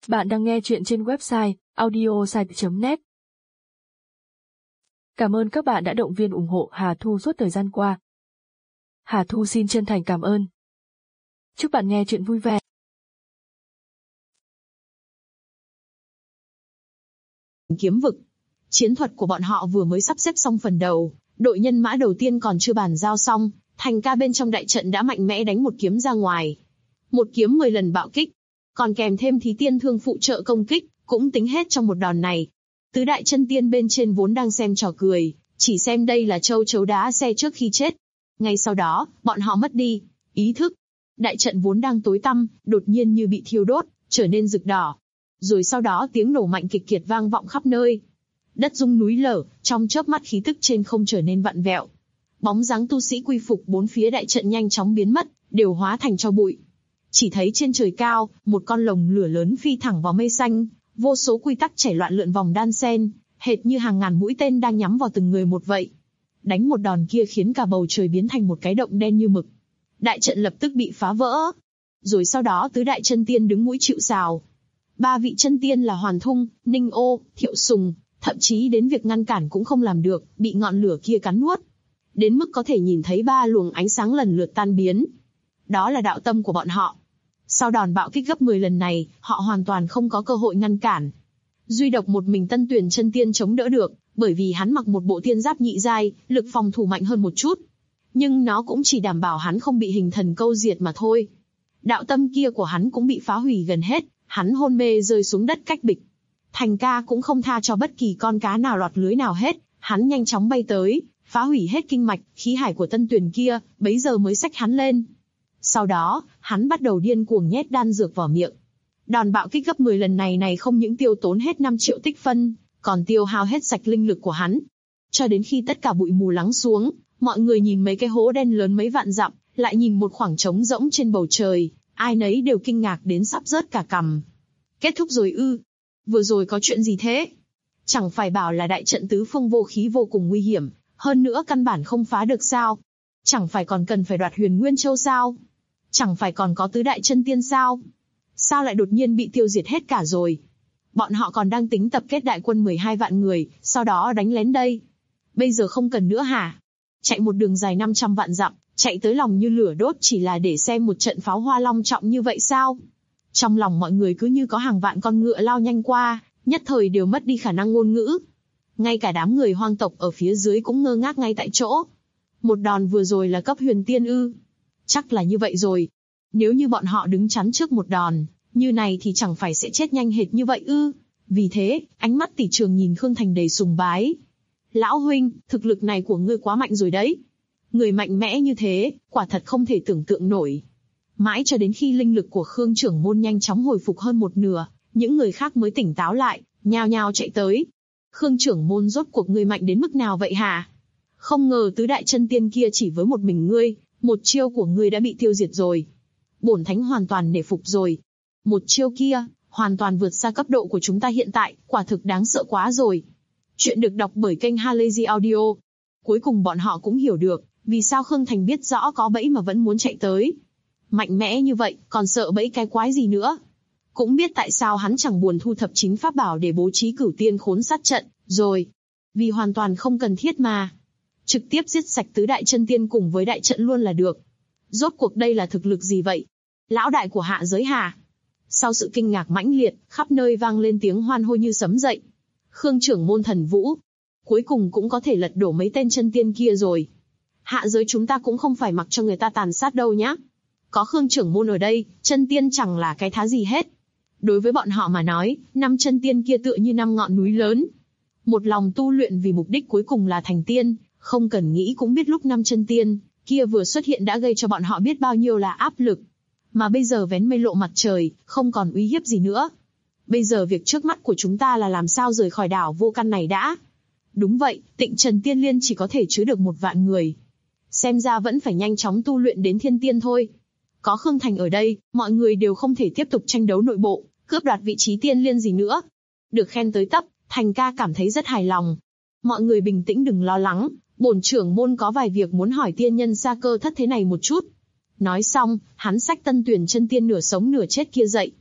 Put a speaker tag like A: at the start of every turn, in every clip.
A: Bạn đang nghe chuyện trên website audiosite.net. Cảm ơn các bạn đã động viên ủng hộ Hà Thu suốt thời gian qua. Hà Thu xin chân thành cảm ơn. Chúc bạn nghe chuyện vui vẻ.
B: Kiếm vực. Chiến thuật của bọn họ vừa mới sắp xếp xong phần đầu, đội nhân mã đầu tiên còn chưa bàn giao xong, Thành Ca bên trong đại trận đã mạnh mẽ đánh một kiếm ra ngoài. Một kiếm 10 lần bạo kích, còn kèm thêm Thí Tiên Thương phụ trợ công kích, cũng tính hết trong một đòn này. Tứ đại chân tiên bên trên vốn đang xem trò cười, chỉ xem đây là châu chấu đá xe trước khi chết. Ngay sau đó, bọn họ mất đi ý thức. Đại trận vốn đang tối tăm, đột nhiên như bị thiêu đốt, trở nên rực đỏ. Rồi sau đó tiếng nổ mạnh kịch liệt vang vọng khắp nơi. Đất rung núi lở, trong chớp mắt khí tức trên không trở nên vặn vẹo. Bóng dáng tu sĩ quy phục bốn phía đại trận nhanh chóng biến mất, đều hóa thành tro bụi. Chỉ thấy trên trời cao, một con lồng lửa lớn phi thẳng vào mây xanh, vô số quy tắc chảy loạn lượn vòng đan sen, hệt như hàng ngàn mũi tên đang nhắm vào từng người một vậy. Đánh một đòn kia khiến cả bầu trời biến thành một cái động đen như mực. Đại trận lập tức bị phá vỡ. Rồi sau đó tứ đại chân tiên đứng mũi chịu sào. Ba vị chân tiên là Hoàn Thung, Ninh Ô, Thiệu Sùng, thậm chí đến việc ngăn cản cũng không làm được, bị ngọn lửa kia cắn nuốt. Đến mức có thể nhìn thấy ba luồng ánh sáng lần lượt tan biến. Đó là đạo tâm của bọn họ. Sau đòn bạo kích gấp 10 lần này, họ hoàn toàn không có cơ hội ngăn cản. Duy độc một mình Tân Tuyền chân tiên chống đỡ được, bởi vì hắn mặc một bộ tiên giáp nhị giai, lực phòng thủ mạnh hơn một chút. Nhưng nó cũng chỉ đảm bảo hắn không bị hình thần câu diệt mà thôi. Đạo tâm kia của hắn cũng bị phá hủy gần hết, hắn hôn mê rơi xuống đất cách bịch. Thành Ca cũng không tha cho bất kỳ con cá nào lọt lưới nào hết, hắn nhanh chóng bay tới, phá hủy hết kinh mạch, khí hải của Tân Tuyền kia, bấy giờ mới xách hắn lên. Sau đó, hắn bắt đầu điên cuồng nhét đan dược vào miệng. Đòn bạo kích gấp 10 lần này không những tiêu tốn hết 5 triệu tích phân, còn tiêu hao hết sạch linh lực của hắn. Cho đến khi tất cả bụi mù lắng xuống, mọi người nhìn mấy cái hố đen lớn mấy vạn dặm, lại nhìn một khoảng trống rỗng trên bầu trời, ai nấy đều kinh ngạc đến sắp rớt cả cằm. Kết thúc rồi ư? Vừa rồi có chuyện gì thế? Chẳng phải bảo là đại trận tứ phương vô khí vô cùng nguy hiểm, hơn nữa căn bản không phá được sao? Chẳng phải còn cần phải đoạt Huyền Nguyên Châu sao? Chẳng phải còn có tứ đại chân tiên sao? Sao lại đột nhiên bị tiêu diệt hết cả rồi? Bọn họ còn đang tính tập kết đại quân 12 vạn người, sau đó đánh lén đây. Bây giờ không cần nữa hả? Chạy một đường dài 500 vạn dặm, chạy tới lòng như lửa đốt chỉ là để xem một trận pháo hoa long trọng như vậy sao? Trong lòng mọi người cứ như có hàng vạn con ngựa lao nhanh qua, nhất thời đều mất đi khả năng ngôn ngữ. Ngay cả đám người hoang tộc ở phía dưới cũng ngơ ngác ngay tại chỗ. Một đòn vừa rồi là cấp huyền tiên ư? Chắc là như vậy rồi. Nếu như bọn họ đứng chắn trước một đòn như này thì chẳng phải sẽ chết nhanh hệt như vậy ư? Vì thế, ánh mắt tỷ trường nhìn Khương Thành đầy sùng bái. Lão huynh, thực lực này của ngươi quá mạnh rồi đấy. Người mạnh mẽ như thế, quả thật không thể tưởng tượng nổi. Mãi cho đến khi linh lực của Khương trưởng môn nhanh chóng hồi phục hơn một nửa, những người khác mới tỉnh táo lại, nhao nhao chạy tới. Khương trưởng môn rốt cuộc ngươi mạnh đến mức nào vậy hả? Không ngờ tứ đại chân tiên kia chỉ với một mình ngươi, một chiêu của ngươi đã bị tiêu diệt rồi. Bổn thánh hoàn toàn nể phục rồi. Một chiêu kia, hoàn toàn vượt xa cấp độ của chúng ta hiện tại, quả thực đáng sợ quá rồi. Chuyện được đọc bởi kênh Halazy Audio. Cuối cùng bọn họ cũng hiểu được, vì sao Khương Thành biết rõ có bẫy mà vẫn muốn chạy tới. Mạnh mẽ như vậy, còn sợ bẫy cái quái gì nữa. Cũng biết tại sao hắn chẳng buồn thu thập chính pháp bảo để bố trí cửu tiên khốn sát trận, rồi. Vì hoàn toàn không cần thiết mà. Trực tiếp giết sạch tứ đại chân tiên cùng với đại trận luôn là được. Rốt cuộc đây là thực lực gì vậy? Lão đại của hạ giới hả? Sau sự kinh ngạc mãnh liệt, khắp nơi vang lên tiếng hoan hô như sấm dậy. Khương trưởng môn thần vũ, cuối cùng cũng có thể lật đổ mấy tên chân tiên kia rồi. Hạ giới chúng ta cũng không phải mặc cho người ta tàn sát đâu nhá. Có Khương trưởng môn ở đây, chân tiên chẳng là cái thá gì hết. Đối với bọn họ mà nói, 5 chân tiên kia tựa như 5 ngọn núi lớn. Một lòng tu luyện vì mục đích cuối cùng là thành tiên, không cần nghĩ cũng biết lúc 5 chân tiên kia vừa xuất hiện đã gây cho bọn họ biết bao nhiêu là áp lực. Mà bây giờ vén mây lộ mặt trời, không còn uy hiếp gì nữa. Bây giờ việc trước mắt của chúng ta là làm sao rời khỏi đảo vô căn này đã. Đúng vậy, Tịnh Trần Tiên Liên chỉ có thể chứa được 1 vạn người. Xem ra vẫn phải nhanh chóng tu luyện đến thiên tiên thôi. Có Khương Thành ở đây, mọi người đều không thể tiếp tục tranh đấu nội bộ, cướp đoạt vị trí tiên liên gì nữa. Được khen tới tấp, Thành Ca cảm thấy rất hài lòng. Mọi người bình tĩnh đừng lo lắng, bổn trưởng môn có vài việc muốn hỏi tiên nhân Sa Cơ Thất thế này một chút. Nói xong, hắn xách Tân Tuyền chân tiên nửa sống nửa chết kia dậy.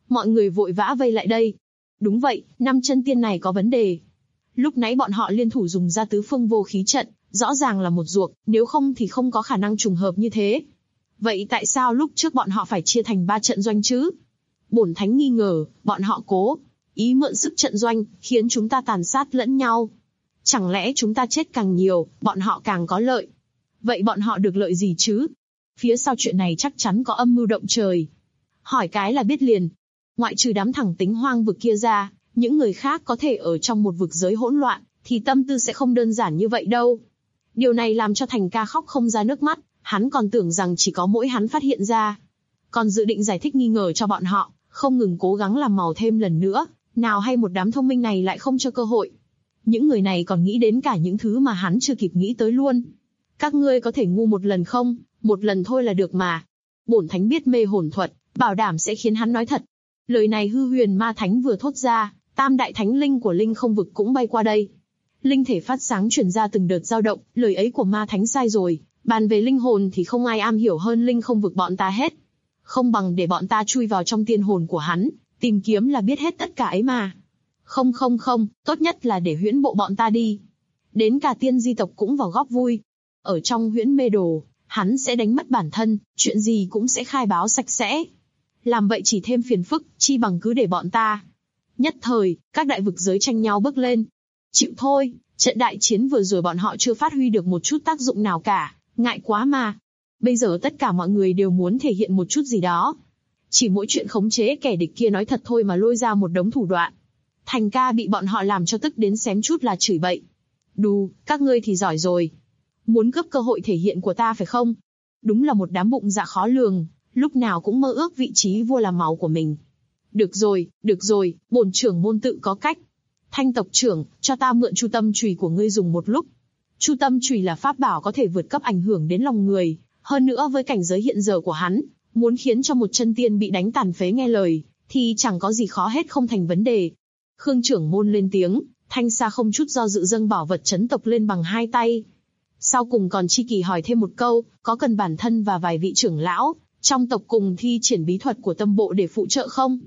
B: Mọi người vội vã vây lại đây. Đúng vậy, 5 chân tiên này có vấn đề. Lúc nãy bọn họ liên thủ dùng ra tứ phương vô khí trận, rõ ràng là một ruột, nếu không thì không có khả năng trùng hợp như thế. Vậy tại sao lúc trước bọn họ phải chia thành 3 trận doanh chứ? Bổn thánh nghi ngờ, bọn họ cố ý mượn sức trận doanh, khiến chúng ta tàn sát lẫn nhau. Chẳng lẽ chúng ta chết càng nhiều, bọn họ càng có lợi? Vậy bọn họ được lợi gì chứ? Phía sau chuyện này chắc chắn có âm mưu động trời. Hỏi cái là biết liền. Ngoại trừ đám thẳng tính hoang vực kia ra, những người khác có thể ở trong một vực giới hỗn loạn, thì tâm tư sẽ không đơn giản như vậy đâu. Điều này làm cho Thành Ca khóc không ra nước mắt, hắn còn tưởng rằng chỉ có mỗi hắn phát hiện ra. Còn dự định giải thích nghi ngờ cho bọn họ, không ngừng cố gắng làm màu thêm lần nữa, nào hay một đám thông minh này lại không cho cơ hội. Những người này còn nghĩ đến cả những thứ mà hắn chưa kịp nghĩ tới luôn. Các ngươi có thể ngu một lần không? Một lần thôi là được mà. Bổn thánh biết mê hồn thuật, bảo đảm sẽ khiến hắn nói thật. Lời này Hư Huyền Ma Thánh vừa thốt ra, tam đại thánh linh của linh không vực cũng bay qua đây. Linh thể phát sáng truyền ra từng đợt dao động, lời ấy của Ma Thánh sai rồi, bàn về linh hồn thì không ai am hiểu hơn linh không vực bọn ta hết. Không bằng để bọn ta chui vào trong tiên hồn của hắn, tìm kiếm là biết hết tất cả ấy mà. Không, tốt nhất là để huyễn bộ bọn ta đi. Đến cả tiên di tộc cũng vào góp vui. Ở trong huyễn mê đồ, hắn sẽ đánh mất bản thân, chuyện gì cũng sẽ khai báo sạch sẽ. Làm vậy chỉ thêm phiền phức, chi bằng cứ để bọn ta. Nhất thời, các đại vực giới tranh nhau bước lên. Chịu thôi, trận đại chiến vừa rồi bọn họ chưa phát huy được một chút tác dụng nào cả, ngại quá mà. Bây giờ tất cả mọi người đều muốn thể hiện một chút gì đó. Chỉ mỗi chuyện khống chế kẻ địch kia nói thật thôi mà lôi ra một đống thủ đoạn. Thành Ca bị bọn họ làm cho tức đến xém chút là chửi bậy. Đù, các ngươi thì giỏi rồi. Muốn cướp cơ hội thể hiện của ta phải không? Đúng là một đám bụng dạ khó lường, lúc nào cũng mơ ước vị trí vua làm máu của mình. Được rồi, bổn trưởng môn tự có cách. Thanh tộc trưởng, cho ta mượn chu tâm chùy của ngươi dùng một lúc. Chu tâm chùy là pháp bảo có thể vượt cấp ảnh hưởng đến lòng người, hơn nữa với cảnh giới hiện giờ của hắn, muốn khiến cho một chân tiên bị đánh tàn phế nghe lời, thì chẳng có gì khó hết không thành vấn đề. Khương trưởng môn lên tiếng, Thanh Sa không chút do dự dâng bảo vật chấn tộc lên bằng 2 tay. Sau cùng còn chi kỳ hỏi thêm một câu, có cần bản thân và vài vị trưởng lão trong tộc cùng thi triển bí thuật của tâm bộ để phụ trợ không?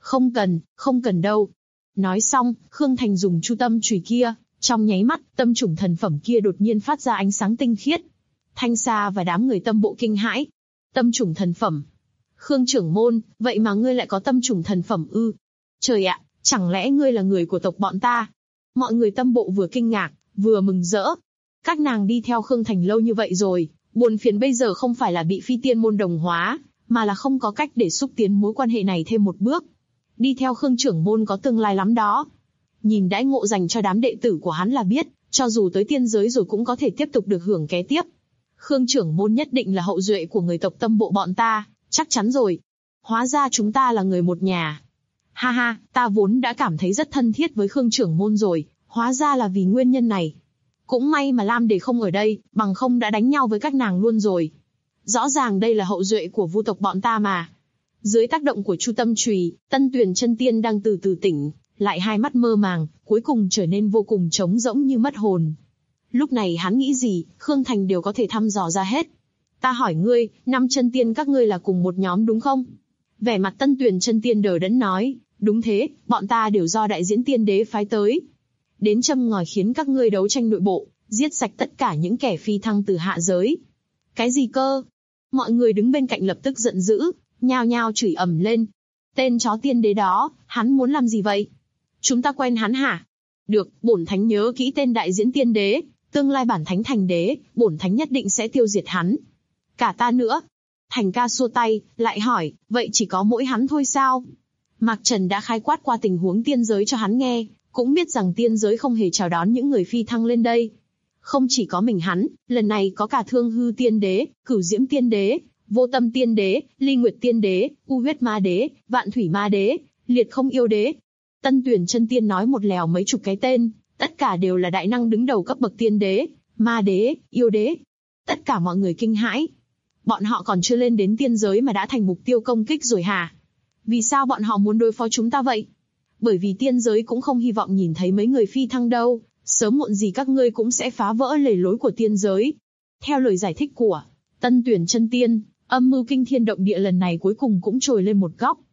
B: Không cần đâu. Nói xong, Khương Thành dùng chu tâm chùy kia, trong nháy mắt, tâm chủng thần phẩm kia đột nhiên phát ra ánh sáng tinh khiết. Thanh Sa và đám người tâm bộ kinh hãi. Tâm chủng thần phẩm. Khương trưởng môn, vậy mà ngươi lại có tâm chủng thần phẩm ư? Trời ạ, chẳng lẽ ngươi là người của tộc bọn ta? Mọi người tâm bộ vừa kinh ngạc, vừa mừng rỡ. Các nàng đi theo Khương Thành lâu như vậy rồi, buồn phiền bây giờ không phải là bị phi tiên môn đồng hóa, mà là không có cách để xúc tiến mối quan hệ này thêm một bước. Đi theo Khương trưởng môn có tương lai lắm đó. Nhìn đãi ngộ dành cho đám đệ tử của hắn là biết, cho dù tới tiên giới rồi cũng có thể tiếp tục được hưởng kế tiếp. Khương trưởng môn nhất định là hậu duệ của người tộc tâm bộ bọn ta, chắc chắn rồi. Hóa ra chúng ta là người một nhà. Ha ha, ta vốn đã cảm thấy rất thân thiết với Khương trưởng môn rồi, hóa ra là vì nguyên nhân này. Cũng may mà Lam Đề không ở đây, bằng không đã đánh nhau với các nàng luôn rồi. Rõ ràng đây là hậu duệ của vu tộc bọn ta mà. Dưới tác động của chu tâm chùy, Tân Tuyền chân tiên đang từ từ tỉnh, lại hai mắt mơ màng, cuối cùng trở nên vô cùng trống rỗng như mất hồn. Lúc này hắn nghĩ gì, Khương Thành đều có thể thăm dò ra hết. Ta hỏi ngươi, 5 chân tiên các ngươi là cùng một nhóm đúng không? Vẻ mặt Tân Tuyền chân tiên đờ đẫn nói, đúng thế, bọn ta đều do đại diễn tiên đế phái tới. Đến châm ngòi khiến các ngươi đấu tranh nội bộ, giết sạch tất cả những kẻ phi thăng từ hạ giới. Cái gì cơ? Mọi người đứng bên cạnh lập tức giận dữ, nhao nhao chửi ầm lên. Tên chó tiên đế đó, hắn muốn làm gì vậy? Chúng ta quen hắn hả? Được, bổn thánh nhớ kỹ tên đại diễn tiên đế, tương lai bản thánh thành đế, bổn thánh nhất định sẽ tiêu diệt hắn. Cả ta nữa. Thành Ca xua tay, lại hỏi, vậy chỉ có mỗi hắn thôi sao? Mạc Trần đã khái quát qua tình huống tiên giới cho hắn nghe, cũng biết rằng tiên giới không hề chào đón những người phi thăng lên đây. Không chỉ có mình hắn, lần này có cả Thương Hư tiên đế, Cửu Diễm tiên đế, Vô Tâm tiên đế, Ly Nguyệt tiên đế, U Huyết ma đế, Vạn Thủy ma đế, Liệt Không yêu đế. Tân Tuyền chân tiên nói một lèo mấy chục cái tên, tất cả đều là đại năng đứng đầu cấp bậc tiên đế, ma đế, yêu đế. Tất cả mọi người kinh hãi. Bọn họ còn chưa lên đến tiên giới mà đã thành mục tiêu công kích rồi hả? Vì sao bọn họ muốn đối phó chúng ta vậy? Bởi vì tiên giới cũng không hy vọng nhìn thấy mấy người phi thăng đâu, sớm muộn gì các ngươi cũng sẽ phá vỡ lề lối của tiên giới. Theo lời giải thích của Tân Tuyền chân tiên, âm mưu kinh thiên động địa lần này cuối cùng cũng trồi lên một góc.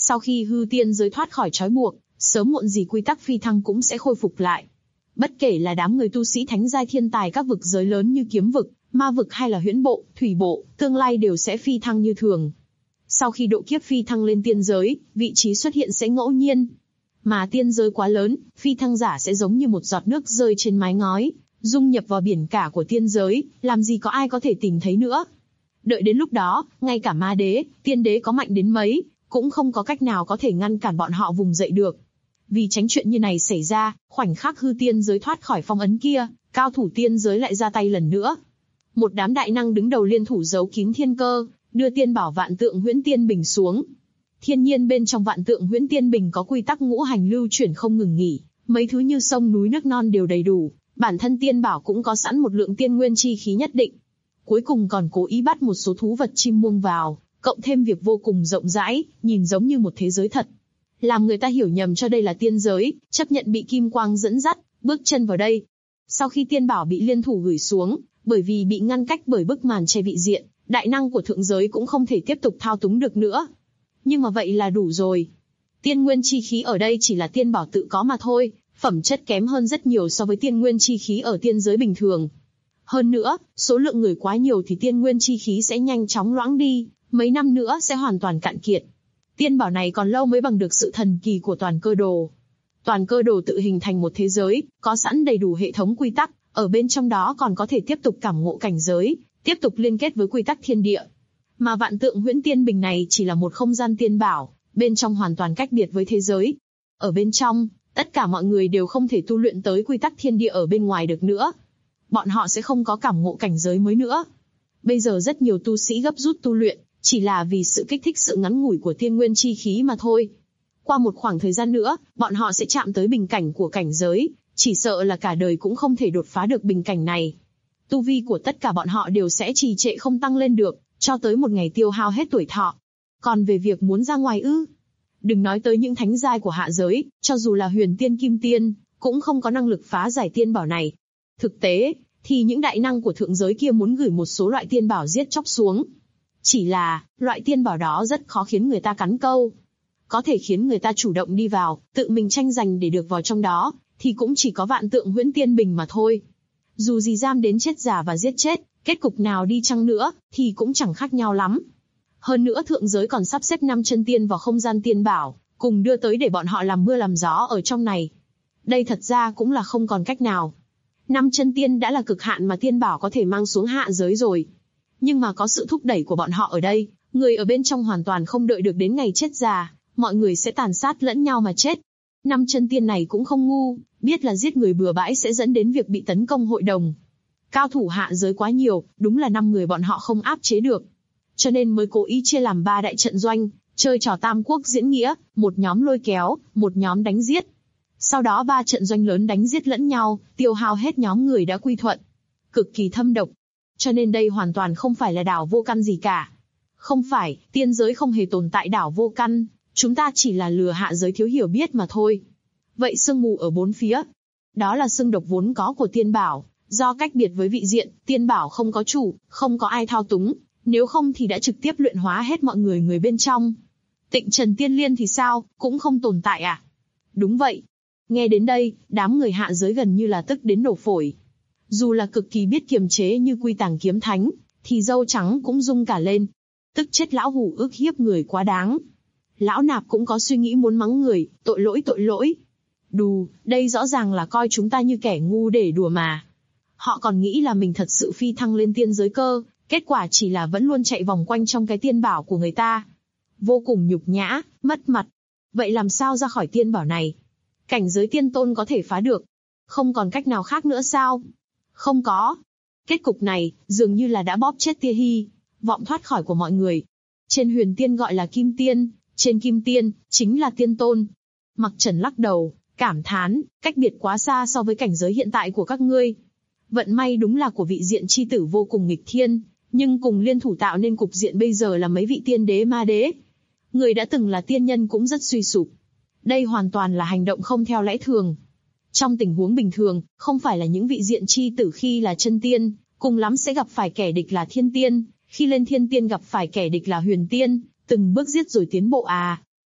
B: Sau khi hư tiên giới thoát khỏi trói buộc, sớm muộn gì quy tắc phi thăng cũng sẽ khôi phục lại. Bất kể là đám người tu sĩ thánh giai thiên tài các vực giới lớn như kiếm vực, ma vực hay là huyễn bộ, thủy bộ, tương lai đều sẽ phi thăng như thường. Sau khi độ kiếp phi thăng lên tiên giới, vị trí xuất hiện sẽ ngẫu nhiên. Mà tiên giới quá lớn, phi thăng giả sẽ giống như một giọt nước rơi trên mái ngói, dung nhập vào biển cả của tiên giới, làm gì có ai có thể tìm thấy nữa. Đợi đến lúc đó, ngay cả ma đế, tiên đế có mạnh đến mấy, cũng không có cách nào có thể ngăn cản bọn họ vùng dậy được. Vì tránh chuyện như này xảy ra, khoảnh khắc hư tiên giới thoát khỏi phong ấn kia, cao thủ tiên giới lại ra tay lần nữa. Một đám đại năng đứng đầu liên thủ giấu kín thiên cơ, đưa tiên bảo vạn tượng huyễn tiên bình xuống. Thiên nhiên bên trong vạn tượng huyễn tiên bình có quy tắc ngũ hành lưu chuyển không ngừng nghỉ, mấy thứ như sông núi nước non đều đầy đủ, bản thân tiên bảo cũng có sẵn một lượng tiên nguyên chi khí nhất định. Cuối cùng còn cố ý bắt một số thú vật chim muông vào, cộng thêm việc vô cùng rộng rãi, nhìn giống như một thế giới thật. Làm người ta hiểu nhầm cho đây là tiên giới, chấp nhận bị kim quang dẫn dắt, bước chân vào đây. Sau khi tiên bảo bị liên thủ gửi xuống, bởi vì bị ngăn cách bởi bức màn che vị diện, đại năng của thượng giới cũng không thể tiếp tục thao túng được nữa. Nhưng mà vậy là đủ rồi. Tiên nguyên chi khí ở đây chỉ là tiên bảo tự có mà thôi, phẩm chất kém hơn rất nhiều so với tiên nguyên chi khí ở tiên giới bình thường. Hơn nữa, số lượng người quá nhiều thì tiên nguyên chi khí sẽ nhanh chóng loãng đi, mấy năm nữa sẽ hoàn toàn cạn kiệt. Tiên bảo này còn lâu mới bằng được sự thần kỳ của toàn cơ đồ. Toàn cơ đồ tự hình thành một thế giới, có sẵn đầy đủ hệ thống quy tắc, ở bên trong đó còn có thể tiếp tục cảm ngộ cảnh giới, tiếp tục liên kết với quy tắc thiên địa. Mà vạn tượng huyễn tiên bình này chỉ là một không gian tiên bảo, bên trong hoàn toàn cách biệt với thế giới. Ở bên trong, tất cả mọi người đều không thể tu luyện tới quy tắc thiên địa ở bên ngoài được nữa. Bọn họ sẽ không có cảm ngộ cảnh giới mới nữa. Bây giờ rất nhiều tu sĩ gấp rút tu luyện, chỉ là vì sự kích thích sự ngắn ngủi của tiên nguyên chi khí mà thôi. Qua một khoảng thời gian nữa, bọn họ sẽ chạm tới bình cảnh của cảnh giới, chỉ sợ là cả đời cũng không thể đột phá được bình cảnh này. Tu vi của tất cả bọn họ đều sẽ trì trệ không tăng lên được, cho tới một ngày tiêu hao hết tuổi thọ. Còn về việc muốn ra ngoài ư? Đừng nói tới những thánh giai của hạ giới, cho dù là huyền tiên kim tiên, cũng không có năng lực phá giải tiên bảo này. Thực tế, thì những đại năng của thượng giới kia muốn gửi một số loại tiên bảo giết chóc xuống. Chỉ là, loại tiên bảo đó rất khó khiến người ta cắn câu. Có thể khiến người ta chủ động đi vào, tự mình tranh giành để được vào trong đó, thì cũng chỉ có vạn tượng huyễn tiên bình mà thôi. Dù gì giam đến chết già và giết chết, kết cục nào đi chăng nữa, thì cũng chẳng khác nhau lắm. Hơn nữa thượng giới còn sắp xếp 5 chân tiên vào không gian tiên bảo, cùng đưa tới để bọn họ làm mưa làm gió ở trong này. Đây thật ra cũng là không còn cách nào. 5 chân tiên đã là cực hạn mà tiên bảo có thể mang xuống hạ giới rồi. Nhưng mà có sự thúc đẩy của bọn họ ở đây, người ở bên trong hoàn toàn không đợi được đến ngày chết già, mọi người sẽ tàn sát lẫn nhau mà chết. 5 chân tiên này cũng không ngu, biết là giết người bừa bãi sẽ dẫn đến việc bị tấn công hội đồng. Cao thủ hạ giới quá nhiều, đúng là 5 người bọn họ không áp chế được. Cho nên mới cố ý chia làm 3 đại trận doanh, chơi trò tam quốc diễn nghĩa, một nhóm lôi kéo, một nhóm đánh giết. Sau đó 3 trận doanh lớn đánh giết lẫn nhau, tiêu hao hết nhóm người đã quy thuận. Cực kỳ thâm độc. Cho nên đây hoàn toàn không phải là đảo vô căn gì cả. Không phải, tiên giới không hề tồn tại đảo vô căn, chúng ta chỉ là lừa hạ giới thiếu hiểu biết mà thôi. Vậy sương mù ở bốn phía, đó là xương độc vốn có của tiên bảo, do cách biệt với vị diện, tiên bảo không có chủ, không có ai thao túng, nếu không thì đã trực tiếp luyện hóa hết mọi người bên trong. Tịnh Trần Tiên Liên thì sao, cũng không tồn tại à? Đúng vậy. Nghe đến đây, đám người hạ giới gần như là tức đến nổ phổi. Dù là cực kỳ biết kiềm chế như Quy Tàng Kiếm Thánh, thì dâu trắng cũng rung cả lên. Tức chết lão hủ ức hiếp người quá đáng. Lão nạp cũng có suy nghĩ muốn mắng người, tội lỗi. Đù, đây rõ ràng là coi chúng ta như kẻ ngu để đùa mà. Họ còn nghĩ là mình thật sự phi thăng lên tiên giới cơ, kết quả chỉ là vẫn luôn chạy vòng quanh trong cái tiên bảo của người ta. Vô cùng nhục nhã, mất mặt. Vậy làm sao ra khỏi tiên bảo này? Cảnh giới tiên tôn có thể phá được. Không còn cách nào khác nữa sao? Không có. Kết cục này, dường như là đã bóp chết tia hy vọng thoát khỏi của mọi người. Trên huyền tiên gọi là kim tiên, trên kim tiên, chính là tiên tôn. Mặc Trần lắc đầu, cảm thán, cách biệt quá xa so với cảnh giới hiện tại của các ngươi. Vận may đúng là của vị diện chi tử vô cùng nghịch thiên, nhưng cùng liên thủ tạo nên cục diện bây giờ là mấy vị tiên đế ma đế. Người đã từng là tiên nhân cũng rất suy sụp. Đây hoàn toàn là hành động không theo lẽ thường. Trong tình huống bình thường, không phải là những vị diện chi tử khi là chân tiên, cùng lắm sẽ gặp phải kẻ địch là thiên tiên, khi lên thiên tiên gặp phải kẻ địch là huyền tiên, từng bước giết rồi tiến bộ à.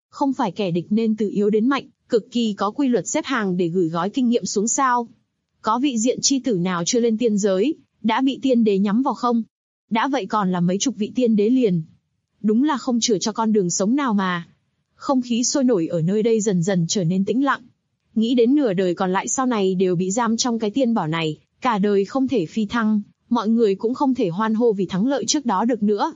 B: Không phải kẻ địch nên từ yếu đến mạnh, cực kỳ có quy luật xếp hàng để gửi gói kinh nghiệm xuống sao? Có vị diện chi tử nào chưa lên tiên giới, đã bị tiên đế nhắm vào không? Đã vậy còn là mấy chục vị tiên đế liền. Đúng là không chừa cho con đường sống nào mà. Không khí sôi nổi ở nơi đây dần dần trở nên tĩnh lặng. Nghĩ đến nửa đời còn lại sau này đều bị giam trong cái tiên bảo này, cả đời không thể phi thăng, mọi người cũng không thể hoan hô vì thắng lợi trước đó được nữa.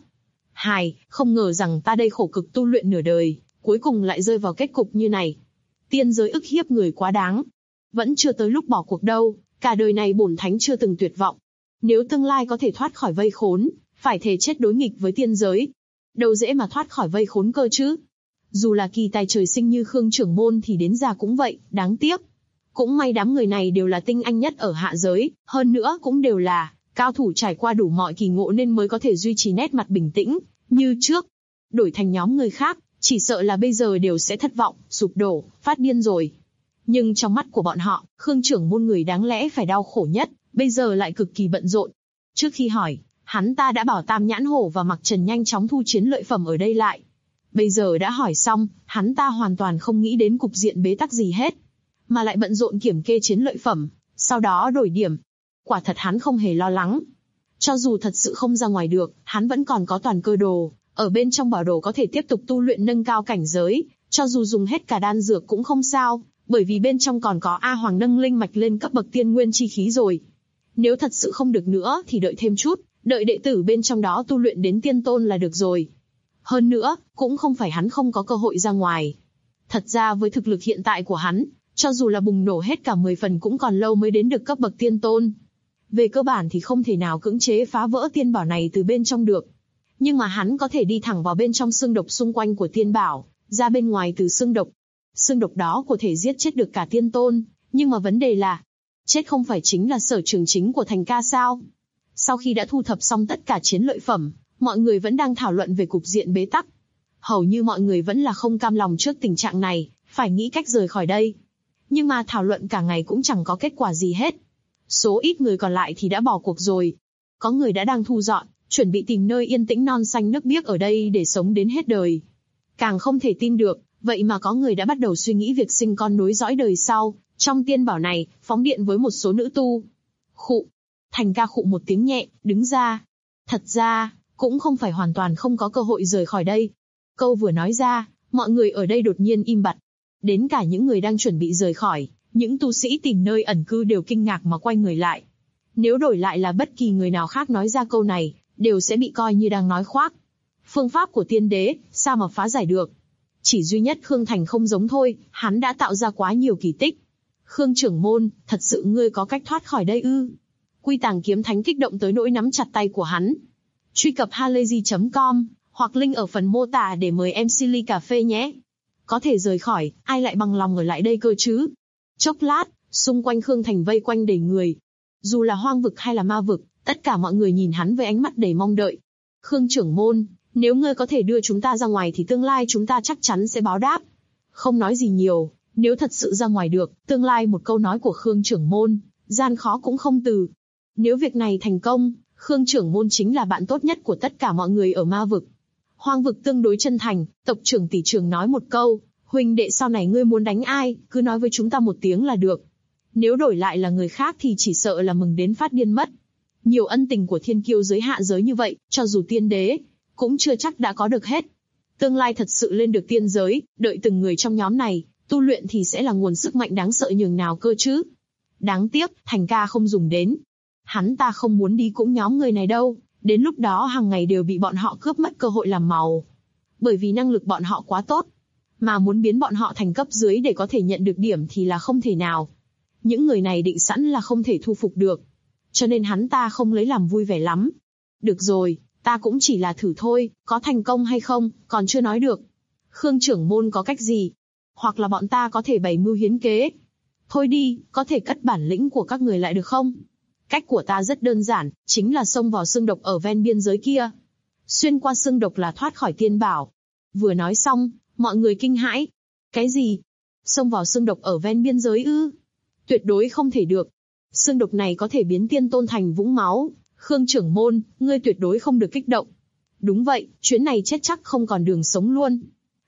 B: Không ngờ rằng ta đây khổ cực tu luyện nửa đời, cuối cùng lại rơi vào kết cục như này. Tiên giới ức hiếp người quá đáng. Vẫn chưa tới lúc bỏ cuộc đâu, cả đời này bổn thánh chưa từng tuyệt vọng. Nếu tương lai có thể thoát khỏi vây khốn, phải thề chết đối nghịch với tiên giới. Đâu dễ mà thoát khỏi vây khốn cơ chứ. Dù là kỳ tài trời sinh như Khương trưởng môn thì đến già cũng vậy, đáng tiếc. Cũng may đám người này đều là tinh anh nhất ở hạ giới, hơn nữa cũng đều là cao thủ trải qua đủ mọi kỳ ngộ nên mới có thể duy trì nét mặt bình tĩnh, như trước. Đổi thành nhóm người khác, chỉ sợ là bây giờ đều sẽ thất vọng, sụp đổ, phát điên rồi. Nhưng trong mắt của bọn họ, Khương trưởng môn người đáng lẽ phải đau khổ nhất, bây giờ lại cực kỳ bận rộn. Trước khi hỏi, hắn ta đã bảo Tam Nhãn Hổ và Mặc Trần nhanh chóng thu chiến lợi phẩm ở đây lại. Bây giờ đã hỏi xong, hắn ta hoàn toàn không nghĩ đến cục diện bế tắc gì hết, mà lại bận rộn kiểm kê chiến lợi phẩm, sau đó đổi điểm. Quả thật hắn không hề lo lắng. Cho dù thật sự không ra ngoài được, hắn vẫn còn có toàn cơ đồ, ở bên trong bảo đồ có thể tiếp tục tu luyện nâng cao cảnh giới, cho dù dùng hết cả đan dược cũng không sao, bởi vì bên trong còn có A Hoàng nâng linh mạch lên cấp bậc tiên nguyên chi khí rồi. Nếu thật sự không được nữa thì đợi thêm chút, đợi đệ tử bên trong đó tu luyện đến tiên tôn là được rồi. Hơn nữa, cũng không phải hắn không có cơ hội ra ngoài. Thật ra với thực lực hiện tại của hắn, cho dù là bùng nổ hết cả 10 phần cũng còn lâu mới đến được cấp bậc tiên tôn. Về cơ bản thì không thể nào cưỡng chế phá vỡ tiên bảo này từ bên trong được. Nhưng mà hắn có thể đi thẳng vào bên trong xương độc xung quanh của tiên bảo, ra bên ngoài từ xương độc. Xương độc đó có thể giết chết được cả tiên tôn, nhưng mà vấn đề là, chết không phải chính là sở trường chính của Thành Ca sao? Sau khi đã thu thập xong tất cả chiến lợi phẩm, mọi người vẫn đang thảo luận về cục diện bế tắc. Hầu như mọi người vẫn là không cam lòng trước tình trạng này, phải nghĩ cách rời khỏi đây. Nhưng mà thảo luận cả ngày cũng chẳng có kết quả gì hết. Số ít người còn lại thì đã bỏ cuộc rồi. Có người đã đang thu dọn, chuẩn bị tìm nơi yên tĩnh non xanh nước biếc ở đây để sống đến hết đời. Càng không thể tin được, vậy mà có người đã bắt đầu suy nghĩ việc sinh con nối dõi đời sau, trong tiên bảo này, phóng điện với một số nữ tu. Khụ. Thành Ca khụ một tiếng nhẹ, đứng ra. Thật ra, cũng không phải hoàn toàn không có cơ hội rời khỏi đây. Câu vừa nói ra, mọi người ở đây đột nhiên im bặt. Đến cả những người đang chuẩn bị rời khỏi, những tu sĩ tìm nơi ẩn cư đều kinh ngạc mà quay người lại. Nếu đổi lại là bất kỳ người nào khác nói ra câu này, đều sẽ bị coi như đang nói khoác. Phương pháp của tiên đế, sao mà phá giải được? Chỉ duy nhất Khương Thành không giống thôi, hắn đã tạo ra quá nhiều kỳ tích. Khương trưởng môn, thật sự ngươi có cách thoát khỏi đây ư? Quy Tàng Kiếm Thánh kích động tới nỗi nắm chặt tay của hắn. Truy cập halayzi.com, hoặc link ở phần mô tả để mời em Silly Cà Phê nhé. Có thể rời khỏi, ai lại bằng lòng ở lại đây cơ chứ? Chốc lát, xung quanh Khương Thành vây quanh đầy người. Dù là hoang vực hay là ma vực, tất cả mọi người nhìn hắn với ánh mắt đầy mong đợi. Khương trưởng môn, nếu ngươi có thể đưa chúng ta ra ngoài thì tương lai chúng ta chắc chắn sẽ báo đáp. Không nói gì nhiều, nếu thật sự ra ngoài được, tương lai một câu nói của Khương trưởng môn, gian khó cũng không từ. Nếu việc này thành công, Khương trưởng môn chính là bạn tốt nhất của tất cả mọi người ở ma vực. Hoang vực tương đối chân thành, tộc trưởng tỷ trưởng nói một câu, huynh đệ sau này ngươi muốn đánh ai, cứ nói với chúng ta một tiếng là được. Nếu đổi lại là người khác thì chỉ sợ là mừng đến phát điên mất. Nhiều ân tình của thiên kiêu giới hạ giới như vậy, cho dù tiên đế, cũng chưa chắc đã có được hết. Tương lai thật sự lên được tiên giới, đợi từng người trong nhóm này, tu luyện thì sẽ là nguồn sức mạnh đáng sợ nhường nào cơ chứ. Đáng tiếc, Thành Ca không dùng đến. Hắn ta không muốn đi cũng nhóm người này đâu, đến lúc đó hàng ngày đều bị bọn họ cướp mất cơ hội làm màu. Bởi vì năng lực bọn họ quá tốt, mà muốn biến bọn họ thành cấp dưới để có thể nhận được điểm thì là không thể nào. Những người này định sẵn là không thể thu phục được, cho nên hắn ta không lấy làm vui vẻ lắm. Được rồi, ta cũng chỉ là thử thôi, có thành công hay không, còn chưa nói được. Khương trưởng môn có cách gì? Hoặc là bọn ta có thể bày mưu hiến kế. Thôi đi, có thể cất bản lĩnh của các người lại được không? Cách của ta rất đơn giản, chính là xông vào xương độc ở ven biên giới kia. Xuyên qua xương độc là thoát khỏi tiên bảo. Vừa nói xong, mọi người kinh hãi. Cái gì? Xông vào xương độc ở ven biên giới ư? Tuyệt đối không thể được. Xương độc này có thể biến tiên tôn thành vũng máu. Khương trưởng môn, ngươi tuyệt đối không được kích động. Đúng vậy, chuyến này chết chắc không còn đường sống luôn.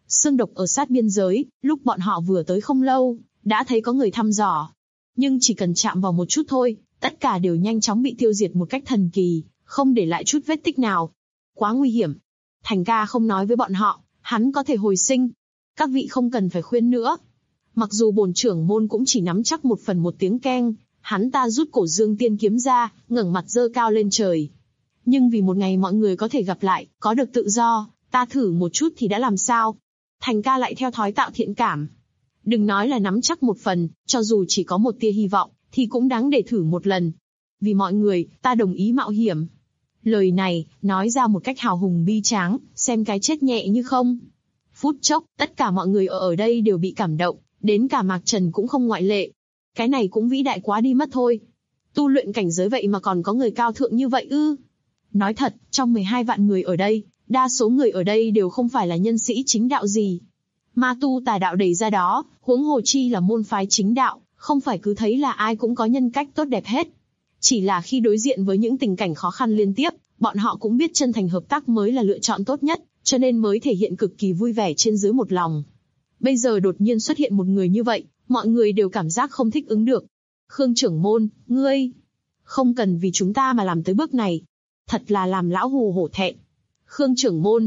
B: Xương độc ở sát biên giới, lúc bọn họ vừa tới không lâu, đã thấy có người thăm dò. Nhưng chỉ cần chạm vào một chút thôi, tất cả đều nhanh chóng bị tiêu diệt một cách thần kỳ, không để lại chút vết tích nào. Quá nguy hiểm. Thành ca không nói với bọn họ, hắn có thể hồi sinh. Các vị không cần phải khuyên nữa. Mặc dù bổn trưởng môn cũng chỉ nắm chắc 1/1 tiếng keng, hắn ta rút cổ dương tiên kiếm ra, ngẩng mặt giơ cao lên trời. Nhưng vì một ngày mọi người có thể gặp lại, có được tự do, ta thử một chút thì đã làm sao? Thành ca lại theo thói tạo thiện cảm. Đừng nói là nắm chắc 1/1, cho dù chỉ có một tia hy vọng, thì cũng đáng để thử một lần. Vì mọi người, ta đồng ý mạo hiểm. Lời này, nói ra một cách hào hùng bi tráng, xem cái chết nhẹ như không. Phút chốc, tất cả mọi người ở đây đều bị cảm động, đến cả Mạc Trần cũng không ngoại lệ. Cái này cũng vĩ đại quá đi mất thôi. Tu luyện cảnh giới vậy mà còn có người cao thượng như vậy ư? Nói thật, trong 12 vạn người ở đây, đa số người ở đây đều không phải là nhân sĩ chính đạo gì. Ma tu tà đạo đầy ra đó, huống hồ chi là môn phái chính đạo, không phải cứ thấy là ai cũng có nhân cách tốt đẹp hết. Chỉ là khi đối diện với những tình cảnh khó khăn liên tiếp, bọn họ cũng biết chân thành hợp tác mới là lựa chọn tốt nhất, cho nên mới thể hiện cực kỳ vui vẻ trên dưới một lòng. Bây giờ đột nhiên xuất hiện một người như vậy, mọi người đều cảm giác không thích ứng được. Khương trưởng môn, ngươi không cần vì chúng ta mà làm tới bước này. Thật là làm lão hù hổ thẹn. Khương trưởng môn,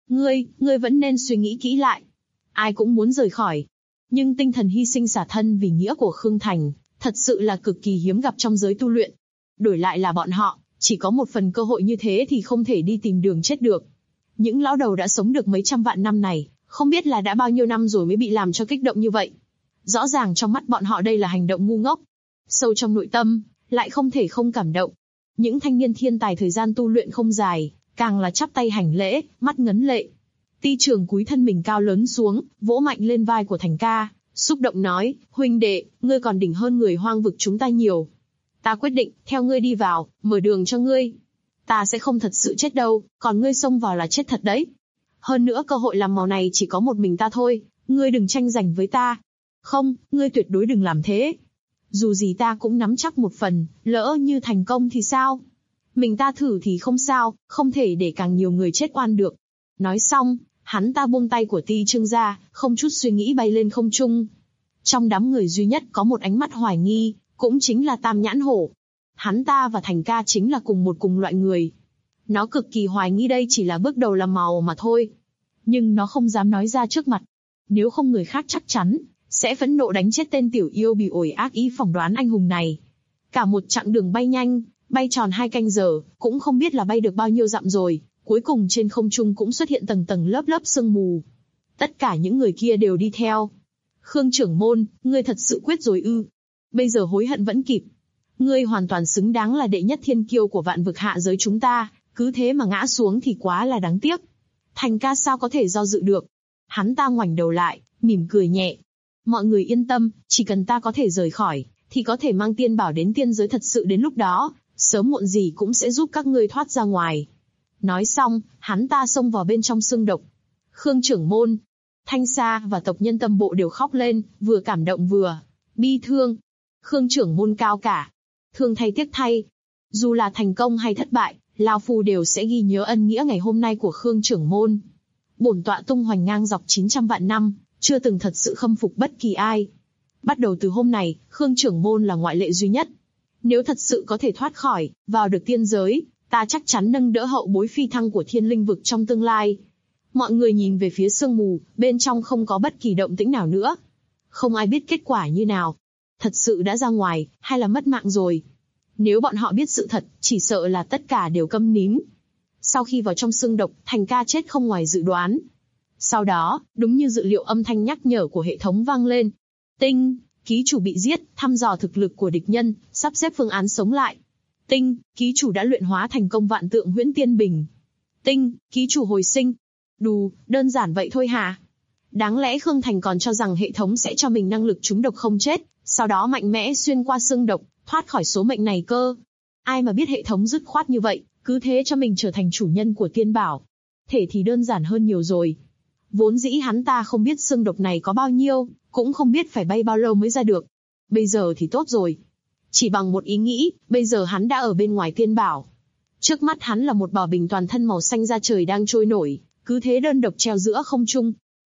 B: ngươi vẫn nên suy nghĩ kỹ lại. Ai cũng muốn rời khỏi. Nhưng tinh thần hy sinh xả thân vì nghĩa của Khương Thành, thật sự là cực kỳ hiếm gặp trong giới tu luyện. Đổi lại là bọn họ, chỉ có một phần cơ hội như thế thì không thể đi tìm đường chết được. Những lão đầu đã sống được mấy trăm vạn năm này, không biết là đã bao nhiêu năm rồi mới bị làm cho kích động như vậy. Rõ ràng trong mắt bọn họ đây là hành động ngu ngốc. Sâu trong nội tâm, lại không thể không cảm động. Những thanh niên thiên tài thời gian tu luyện không dài, càng là chắp tay hành lễ, mắt ngấn lệ. Ti Trường cúi thân mình cao lớn xuống, vỗ mạnh lên vai của Thành ca, xúc động nói, huynh đệ, ngươi còn đỉnh hơn người hoang vực chúng ta nhiều. Ta quyết định, theo ngươi đi vào, mở đường cho ngươi. Ta sẽ không thật sự chết đâu, còn ngươi xông vào là chết thật đấy. Hơn nữa cơ hội làm màu này chỉ có một mình ta thôi, ngươi đừng tranh giành với ta. Không, ngươi tuyệt đối đừng làm thế. Dù gì ta cũng nắm chắc 1/1, lỡ như thành công thì sao? Mình ta thử thì không sao, không thể để càng nhiều người chết oan được. Nói xong, hắn ta buông tay của Ti Trương ra, không chút suy nghĩ bay lên không trung. Trong đám người duy nhất có một ánh mắt hoài nghi, cũng chính là Tam Nhãn Hổ. Hắn ta và Thành ca chính là cùng loại người. Nó cực kỳ hoài nghi đây chỉ là bước đầu làm màu mà thôi. Nhưng nó không dám nói ra trước mặt. Nếu không người khác chắc chắn sẽ phẫn nộ đánh chết tên tiểu yêu bị ổi ác ý phỏng đoán anh hùng này. Cả một chặng đường bay nhanh, bay tròn 2 canh giờ, cũng không biết là bay được bao nhiêu dặm rồi, cuối cùng trên không trung cũng xuất hiện tầng tầng lớp lớp sương mù. Tất cả những người kia đều đi theo. Khương trưởng môn, ngươi thật sự quyết rồi ư? Bây giờ hối hận vẫn kịp. Ngươi hoàn toàn xứng đáng là đệ nhất thiên kiêu của vạn vực hạ giới chúng ta, cứ thế mà ngã xuống thì quá là đáng tiếc. Thành ca sao có thể do dự được? Hắn ta ngoảnh đầu lại, mỉm cười nhẹ. Mọi người yên tâm, chỉ cần ta có thể rời khỏi, thì có thể mang tiên bảo đến tiên giới thật sự đến lúc đó, sớm muộn gì cũng sẽ giúp các ngươi thoát ra ngoài. Nói xong, hắn ta xông vào bên trong xương độc. Khương trưởng môn, Thanh Sa và tộc nhân Tâm Bộ đều khóc lên, vừa cảm động vừa bi thương. Khương trưởng môn cao cả. Thương thay tiếc thay. Dù là thành công hay thất bại, Lão Phu đều sẽ ghi nhớ ân nghĩa ngày hôm nay của Khương trưởng môn. Bổn tọa tung hoành ngang dọc 900 vạn năm, chưa từng thật sự khâm phục bất kỳ ai. Bắt đầu từ hôm này, Khương trưởng môn là ngoại lệ duy nhất. Nếu thật sự có thể thoát khỏi, vào được tiên giới, ta chắc chắn nâng đỡ hậu bối phi thăng của thiên linh vực trong tương lai. Mọi người nhìn về phía sương mù, bên trong không có bất kỳ động tĩnh nào nữa. Không ai biết kết quả như nào. Thật sự đã ra ngoài, hay là mất mạng rồi. Nếu bọn họ biết sự thật, chỉ sợ là tất cả đều câm nín. Sau khi vào trong xương độc, Thành ca chết không ngoài dự đoán. Sau đó, đúng như dự liệu âm thanh nhắc nhở của hệ thống vang lên. Tinh, ký chủ bị giết, thăm dò thực lực của địch nhân, sắp xếp phương án sống lại. Tinh, ký chủ đã luyện hóa thành công vạn tượng huyễn tiên bình. Tinh, ký chủ hồi sinh. Đù, đơn giản vậy thôi hả? Đáng lẽ Khương Thành còn cho rằng hệ thống sẽ cho mình năng lực trúng độc không chết, sau đó mạnh mẽ xuyên qua xương độc, thoát khỏi số mệnh này cơ. Ai mà biết hệ thống dứt khoát như vậy, cứ thế cho mình trở thành chủ nhân của tiên bảo. Thể thì đơn giản hơn nhiều rồi. Vốn dĩ hắn ta không biết xương độc này có bao nhiêu, cũng không biết phải bay bao lâu mới ra được. Bây giờ thì tốt rồi. Chỉ bằng một ý nghĩ, bây giờ hắn đã ở bên ngoài tiên bảo. Trước mắt hắn là một bảo bình toàn thân màu xanh da trời đang trôi nổi, cứ thế đơn độc treo giữa không trung.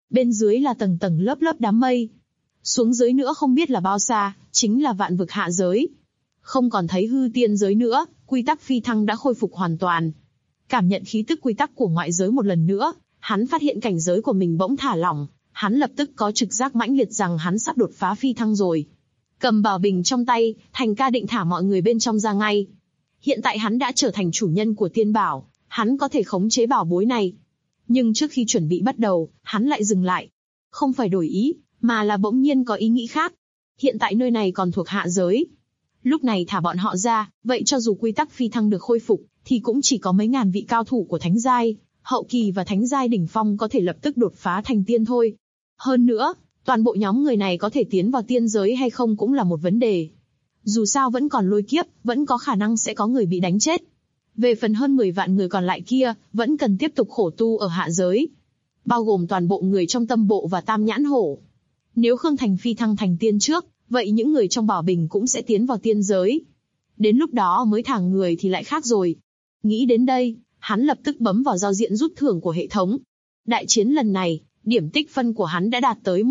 B: Bên dưới là tầng tầng lớp lớp đám mây. Xuống dưới nữa không biết là bao xa, chính là vạn vực hạ giới. Không còn thấy hư tiên giới nữa, quy tắc phi thăng đã khôi phục hoàn toàn. Cảm nhận khí tức quy tắc của ngoại giới một lần nữa, hắn phát hiện cảnh giới của mình bỗng thả lỏng, hắn lập tức có trực giác mãnh liệt rằng hắn sắp đột phá phi thăng rồi. Cầm bảo bình trong tay, Thành Ca định thả mọi người bên trong ra ngay. Hiện tại hắn đã trở thành chủ nhân của tiên bảo, hắn có thể khống chế bảo bối này. Nhưng trước khi chuẩn bị bắt đầu, hắn lại dừng lại. Không phải đổi ý, mà là bỗng nhiên có ý nghĩ khác. Hiện tại nơi này còn thuộc hạ giới. Lúc này thả bọn họ ra, vậy cho dù quy tắc phi thăng được khôi phục, thì cũng chỉ có mấy ngàn vị cao thủ của thánh giai, hậu kỳ và thánh giai đỉnh phong có thể lập tức đột phá thành tiên thôi. Hơn nữa, toàn bộ nhóm người này có thể tiến vào tiên giới hay không cũng là một vấn đề. Dù sao vẫn còn lôi kiếp, vẫn có khả năng sẽ có người bị đánh chết. Về phần hơn 10 vạn người còn lại kia, vẫn cần tiếp tục khổ tu ở hạ giới. Bao gồm toàn bộ người trong tâm bộ và tam nhãn hổ. Nếu Khương Thành phi thăng thành tiên trước, vậy những người trong bảo bình cũng sẽ tiến vào tiên giới. Đến lúc đó mới thả người thì lại khác rồi. Nghĩ đến đây, hắn lập tức bấm vào giao diện rút thưởng của hệ thống. Đại chiến lần này, điểm tích phân của hắn đã đạt tới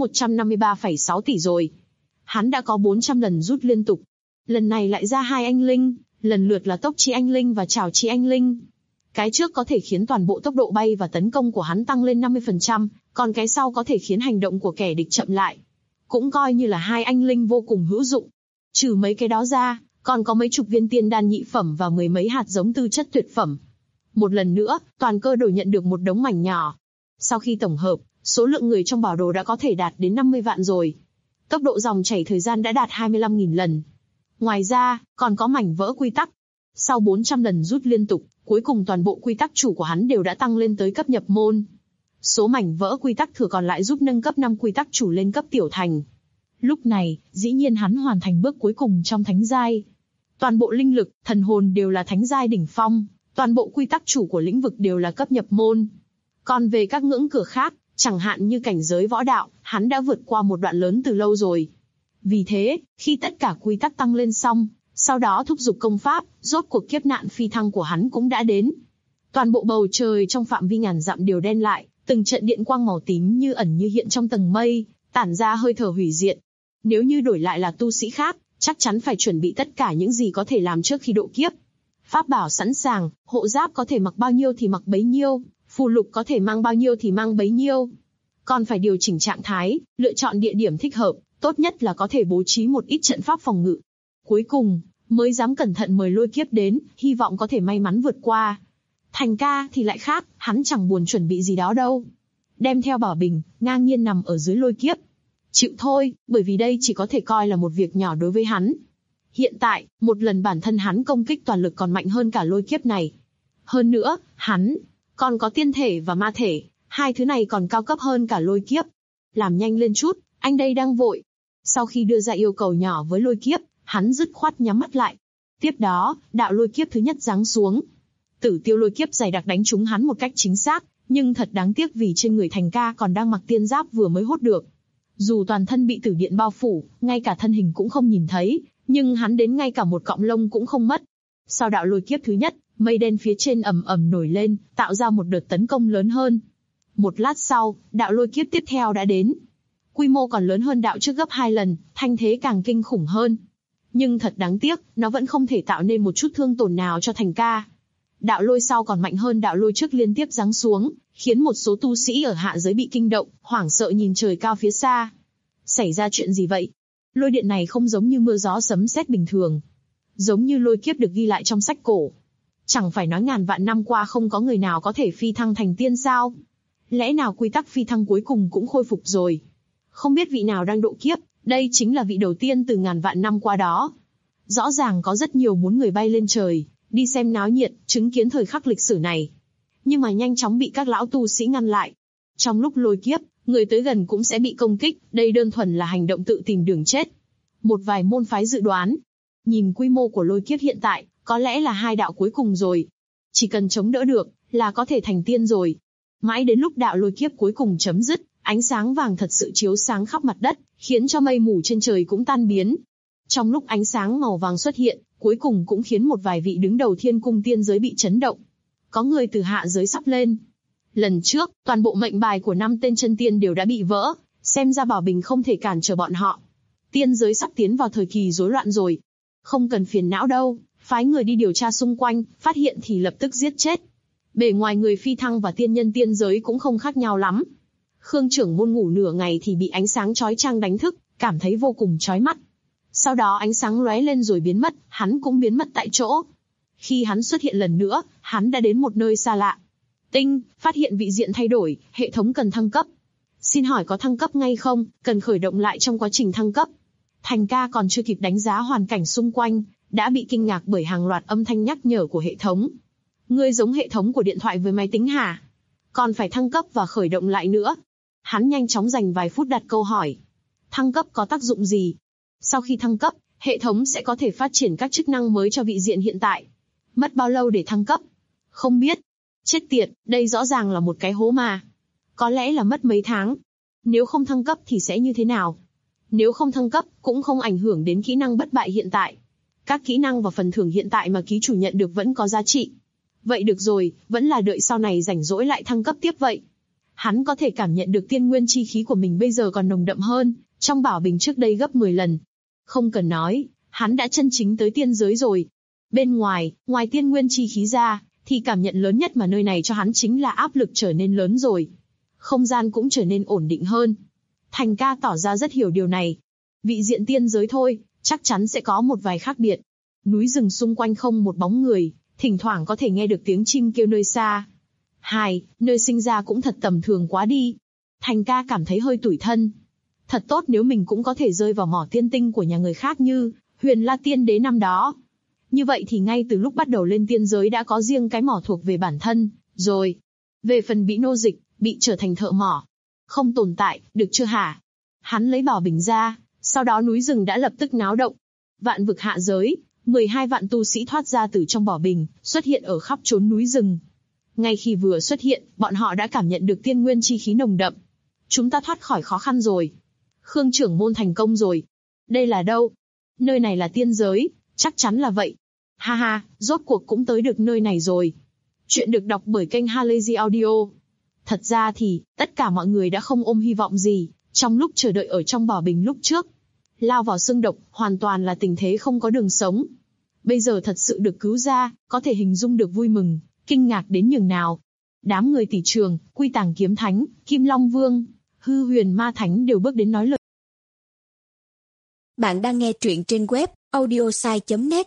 B: 153,6 tỷ rồi. Hắn đã có 400 lần rút liên tục. Lần này lại ra 2 anh linh, lần lượt là tốc chi anh linh và trảo chi anh linh. Cái trước có thể khiến toàn bộ tốc độ bay và tấn công của hắn tăng lên 50%, còn cái sau có thể khiến hành động của kẻ địch chậm lại. Cũng coi như là 2 anh linh vô cùng hữu dụng. Trừ mấy cái đó ra, còn có mấy chục viên tiên đan nhị phẩm và mười mấy hạt giống tư chất tuyệt phẩm. Một lần nữa, toàn cơ đồ nhận được một đống mảnh nhỏ. Sau khi tổng hợp, số lượng người trong bảo đồ đã có thể đạt đến 50 vạn rồi. Tốc độ dòng chảy thời gian đã đạt 25.000 lần. Ngoài ra, còn có mảnh vỡ quy tắc. Sau 400 lần rút liên tục, cuối cùng toàn bộ quy tắc chủ của hắn đều đã tăng lên tới cấp nhập môn. Số mảnh vỡ quy tắc thừa còn lại giúp nâng cấp 5 quy tắc chủ lên cấp tiểu thành. Lúc này, dĩ nhiên hắn hoàn thành bước cuối cùng trong thánh giai. Toàn bộ linh lực, thần hồn đều là thánh giai đỉnh phong, toàn bộ quy tắc chủ của lĩnh vực đều là cấp nhập môn. Còn về các ngưỡng cửa khác, chẳng hạn như cảnh giới võ đạo, hắn đã vượt qua một đoạn lớn từ lâu rồi. Vì thế, khi tất cả quy tắc tăng lên xong, sau đó thúc giục công pháp, rốt cuộc kiếp nạn phi thăng của hắn cũng đã đến. Toàn bộ bầu trời trong phạm vi ngàn dặm đều đen lại, từng trận điện quang màu tím như ẩn như hiện trong tầng mây, tản ra hơi thở hủy diệt. Nếu như đổi lại là tu sĩ khác, chắc chắn phải chuẩn bị tất cả những gì có thể làm trước khi độ kiếp. Pháp bảo sẵn sàng, hộ giáp có thể mặc bao nhiêu thì mặc bấy nhiêu, phù lục có thể mang bao nhiêu thì mang bấy nhiêu. Còn phải điều chỉnh trạng thái, lựa chọn địa điểm thích hợp, tốt nhất là có thể bố trí một ít trận pháp phòng ngự. Cuối cùng, mới dám cẩn thận mời lôi kiếp đến, hy vọng có thể may mắn vượt qua. Thành Ca thì lại khác, hắn chẳng buồn chuẩn bị gì đó đâu. Đem theo bảo bình, ngang nhiên nằm ở dưới lôi kiếp. Chịu thôi, bởi vì đây chỉ có thể coi là một việc nhỏ đối với hắn. Hiện tại, một lần bản thân hắn công kích toàn lực còn mạnh hơn cả lôi kiếp này. Hơn nữa, hắn còn có tiên thể và ma thể, hai thứ này còn cao cấp hơn cả lôi kiếp. Làm nhanh lên chút, anh đây đang vội. Sau khi đưa ra yêu cầu nhỏ với lôi kiếp, hắn dứt khoát nhắm mắt lại. Tiếp đó, đạo lôi kiếp thứ nhất giáng xuống. Tử tiêu lôi kiếp dày đặc đánh trúng hắn một cách chính xác, nhưng thật đáng tiếc vì trên người Thành Ca còn đang mặc tiên giáp vừa mới hốt được. Dù toàn thân bị tử điện bao phủ, ngay cả thân hình cũng không nhìn thấy, nhưng hắn đến ngay cả một cọng lông cũng không mất. Sau đạo lôi kiếp thứ nhất, mây đen phía trên ầm ầm nổi lên, tạo ra một đợt tấn công lớn hơn. Một lát sau, đạo lôi kiếp tiếp theo đã đến. Quy mô còn lớn hơn đạo trước gấp 2 lần, thanh thế càng kinh khủng hơn. Nhưng thật đáng tiếc, nó vẫn không thể tạo nên một chút thương tổn nào cho Thành Ca. Đạo lôi sau còn mạnh hơn đạo lôi trước liên tiếp giáng xuống, khiến một số tu sĩ ở hạ giới bị kinh động, hoảng sợ nhìn trời cao phía xa. Xảy ra chuyện gì vậy? Lôi điện này không giống như mưa gió sấm sét bình thường. Giống như lôi kiếp được ghi lại trong sách cổ. Chẳng phải nói ngàn vạn năm qua không có người nào có thể phi thăng thành tiên sao? Lẽ nào quy tắc phi thăng cuối cùng cũng khôi phục rồi? Không biết vị nào đang độ kiếp, đây chính là vị đầu tiên từ ngàn vạn năm qua đó. Rõ ràng có rất nhiều muốn người bay lên trời, đi xem náo nhiệt, chứng kiến thời khắc lịch sử này. Nhưng mà nhanh chóng bị các lão tu sĩ ngăn lại. Trong lúc lôi kiếp, người tới gần cũng sẽ bị công kích, đây đơn thuần là hành động tự tìm đường chết. Một vài môn phái dự đoán, nhìn quy mô của lôi kiếp hiện tại, có lẽ là 2 đạo cuối cùng rồi. Chỉ cần chống đỡ được, là có thể thành tiên rồi. Mãi đến lúc đạo lôi kiếp cuối cùng chấm dứt, ánh sáng vàng thật sự chiếu sáng khắp mặt đất, khiến cho mây mù trên trời cũng tan biến. Trong lúc ánh sáng màu vàng xuất hiện, cuối cùng cũng khiến một vài vị đứng đầu thiên cung tiên giới bị chấn động. Có người từ hạ giới sắp lên. Lần trước, toàn bộ mệnh bài của 5 tên chân tiên đều đã bị vỡ, xem ra bảo bình không thể cản trở bọn họ. Tiên giới sắp tiến vào thời kỳ rối loạn rồi. Không cần phiền não đâu, phái người đi điều tra xung quanh, phát hiện thì lập tức giết chết. Bề ngoài người phi thăng và tiên nhân tiên giới cũng không khác nhau lắm. Khương trưởng môn ngủ nửa ngày thì bị ánh sáng chói chang đánh thức, cảm thấy vô cùng chói mắt. Sau đó ánh sáng lóe lên rồi biến mất, hắn cũng biến mất tại chỗ. Khi hắn xuất hiện lần nữa, hắn đã đến một nơi xa lạ. Tinh, phát hiện vị diện thay đổi, hệ thống cần thăng cấp. Xin hỏi có thăng cấp ngay không, cần khởi động lại trong quá trình thăng cấp. Thành ca còn chưa kịp đánh giá hoàn cảnh xung quanh, đã bị kinh ngạc bởi hàng loạt âm thanh nhắc nhở của hệ thống. Ngươi giống hệ thống của điện thoại với máy tính hả? Còn phải thăng cấp và khởi động lại nữa. Hắn nhanh chóng dành vài phút đặt câu hỏi. Thăng cấp có tác dụng gì? Sau khi thăng cấp, hệ thống sẽ có thể phát triển các chức năng mới cho vị diện hiện tại. Mất bao lâu để thăng cấp? Không biết. Chết tiệt, đây rõ ràng là một cái hố mà. Có lẽ là mất mấy tháng. Nếu không thăng cấp thì sẽ như thế nào? Nếu không thăng cấp, cũng không ảnh hưởng đến kỹ năng bất bại hiện tại. Các kỹ năng và phần thưởng hiện tại mà ký chủ nhận được vẫn có giá trị. Vậy được rồi, vẫn là đợi sau này rảnh rỗi lại thăng cấp tiếp vậy. Hắn có thể cảm nhận được tiên nguyên chi khí của mình bây giờ còn nồng đậm hơn, trong bảo bình trước đây gấp 10 lần. Không cần nói, hắn đã chân chính tới tiên giới rồi. Bên ngoài, ngoài tiên nguyên chi khí ra, thì cảm nhận lớn nhất mà nơi này cho hắn chính là áp lực trở nên lớn rồi. Không gian cũng trở nên ổn định hơn. Thành ca tỏ ra rất hiểu điều này. Vị diện tiên giới thôi, chắc chắn sẽ có một vài khác biệt. Núi rừng xung quanh không một bóng người, thỉnh thoảng có thể nghe được tiếng chim kêu nơi xa. Nơi sinh ra cũng thật tầm thường quá đi. Thành ca cảm thấy hơi tủi thân. Thật tốt nếu mình cũng có thể rơi vào mỏ tiên tinh của nhà người khác như Huyền La Tiên Đế năm đó. Như vậy thì ngay từ lúc bắt đầu lên tiên giới đã có riêng cái mỏ thuộc về bản thân, rồi. Về phần bị nô dịch, bị trở thành thợ mỏ. Không tồn tại, được chưa hả? Hắn lấy bảo bình ra, sau đó núi rừng đã lập tức náo động. Vạn vực hạ giới, 12 vạn tu sĩ thoát ra từ trong bảo bình, xuất hiện ở khắp chốn núi rừng. Ngay khi vừa xuất hiện, bọn họ đã cảm nhận được tiên nguyên chi khí nồng đậm. Chúng ta thoát khỏi khó khăn rồi. Khương trưởng môn thành công rồi. Đây là đâu? Nơi này là tiên giới, chắc chắn là vậy. Ha ha, rốt cuộc cũng tới được nơi này rồi. Chuyện được đọc bởi kênh Halazy Audio. Thật ra thì, tất cả mọi người đã không ôm hy vọng gì, trong lúc chờ đợi ở trong bảo bình lúc trước. Lao vào xương độc, hoàn toàn là tình thế không có đường sống. Bây giờ thật sự được cứu ra, có thể hình dung được vui mừng, kinh ngạc đến nhường nào. Đám người tỷ trường, Quy Tàng Kiếm Thánh, Kim Long Vương, Hư Huyền Ma Thánh đều bước đến nói lời.
C: Bạn đang nghe truyện trên web audiosai.net.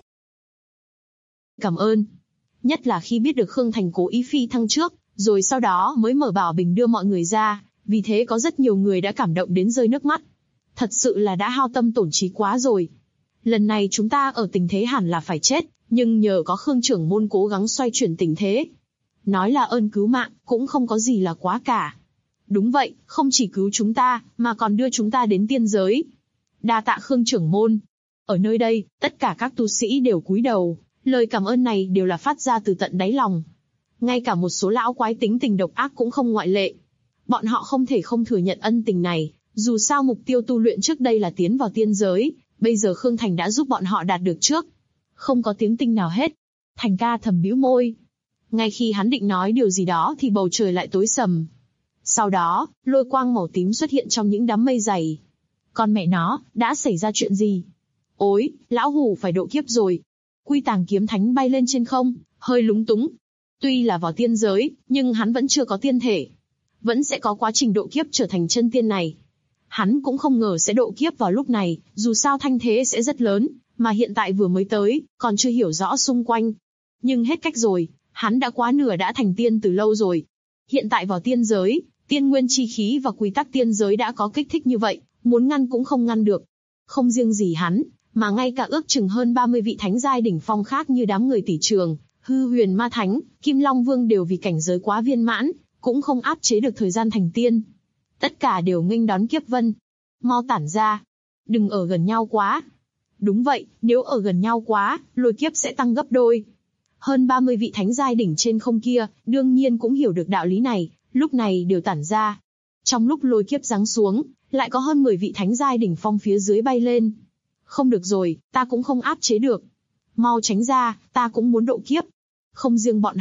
B: Cảm ơn. Nhất là khi biết được Khương Thành cố ý phi thăng trước, rồi sau đó mới mở bảo bình đưa mọi người ra, vì thế có rất nhiều người đã cảm động đến rơi nước mắt. Thật sự là đã hao tâm tổn trí quá rồi. Lần này chúng ta ở tình thế hẳn là phải chết, nhưng nhờ có Khương trưởng môn cố gắng xoay chuyển tình thế. Nói là ơn cứu mạng, cũng không có gì là quá cả. Đúng vậy, không chỉ cứu chúng ta, mà còn đưa chúng ta đến tiên giới. Đa tạ Khương trưởng môn. Ở nơi đây, tất cả các tu sĩ đều cúi đầu, lời cảm ơn này đều là phát ra từ tận đáy lòng. Ngay cả một số lão quái tính tình độc ác cũng không ngoại lệ. Bọn họ không thể không thừa nhận ân tình này, dù sao mục tiêu tu luyện trước đây là tiến vào tiên giới, bây giờ Khương Thành đã giúp bọn họ đạt được trước. Không có tiếng tinh nào hết. Thành ca thầm bĩu môi. Ngay khi hắn định nói điều gì đó thì bầu trời lại tối sầm. Sau đó, lôi quang màu tím xuất hiện trong những đám mây dày. Con mẹ nó, đã xảy ra chuyện gì? Ôi, lão hủ phải độ kiếp rồi. Quy Tàng Kiếm Thánh bay lên trên không, hơi lúng túng. Tuy là vào tiên giới, nhưng hắn vẫn chưa có tiên thể. Vẫn sẽ có quá trình độ kiếp trở thành chân tiên này. Hắn cũng không ngờ sẽ độ kiếp vào lúc này, dù sao thanh thế sẽ rất lớn, mà hiện tại vừa mới tới, còn chưa hiểu rõ xung quanh. Nhưng hết cách rồi, hắn đã quá nửa đã thành tiên từ lâu rồi. Hiện tại vào tiên giới, tiên nguyên chi khí và quy tắc tiên giới đã có kích thích như vậy, muốn ngăn cũng không ngăn được. Không riêng gì hắn, mà ngay cả ước chừng hơn 30 vị thánh giai đỉnh phong khác như đám người tỷ trường, Hư Huyền Ma Thánh, Kim Long Vương đều vì cảnh giới quá viên mãn, cũng không áp chế được thời gian thành tiên. Tất cả đều nghênh đón kiếp vân. Mau tản ra. Đừng ở gần nhau quá. Đúng vậy, nếu ở gần nhau quá, lôi kiếp sẽ tăng gấp đôi. Hơn 30 vị thánh giai đỉnh trên không kia, đương nhiên cũng hiểu được đạo lý này, lúc này đều tản ra. Trong lúc lôi kiếp giáng xuống, lại có hơn 10 vị thánh giai đỉnh phong phía dưới bay lên. Không được rồi, ta cũng không áp chế được. Mau tránh ra, ta cũng muốn độ kiếp. Không riêng bọn họ,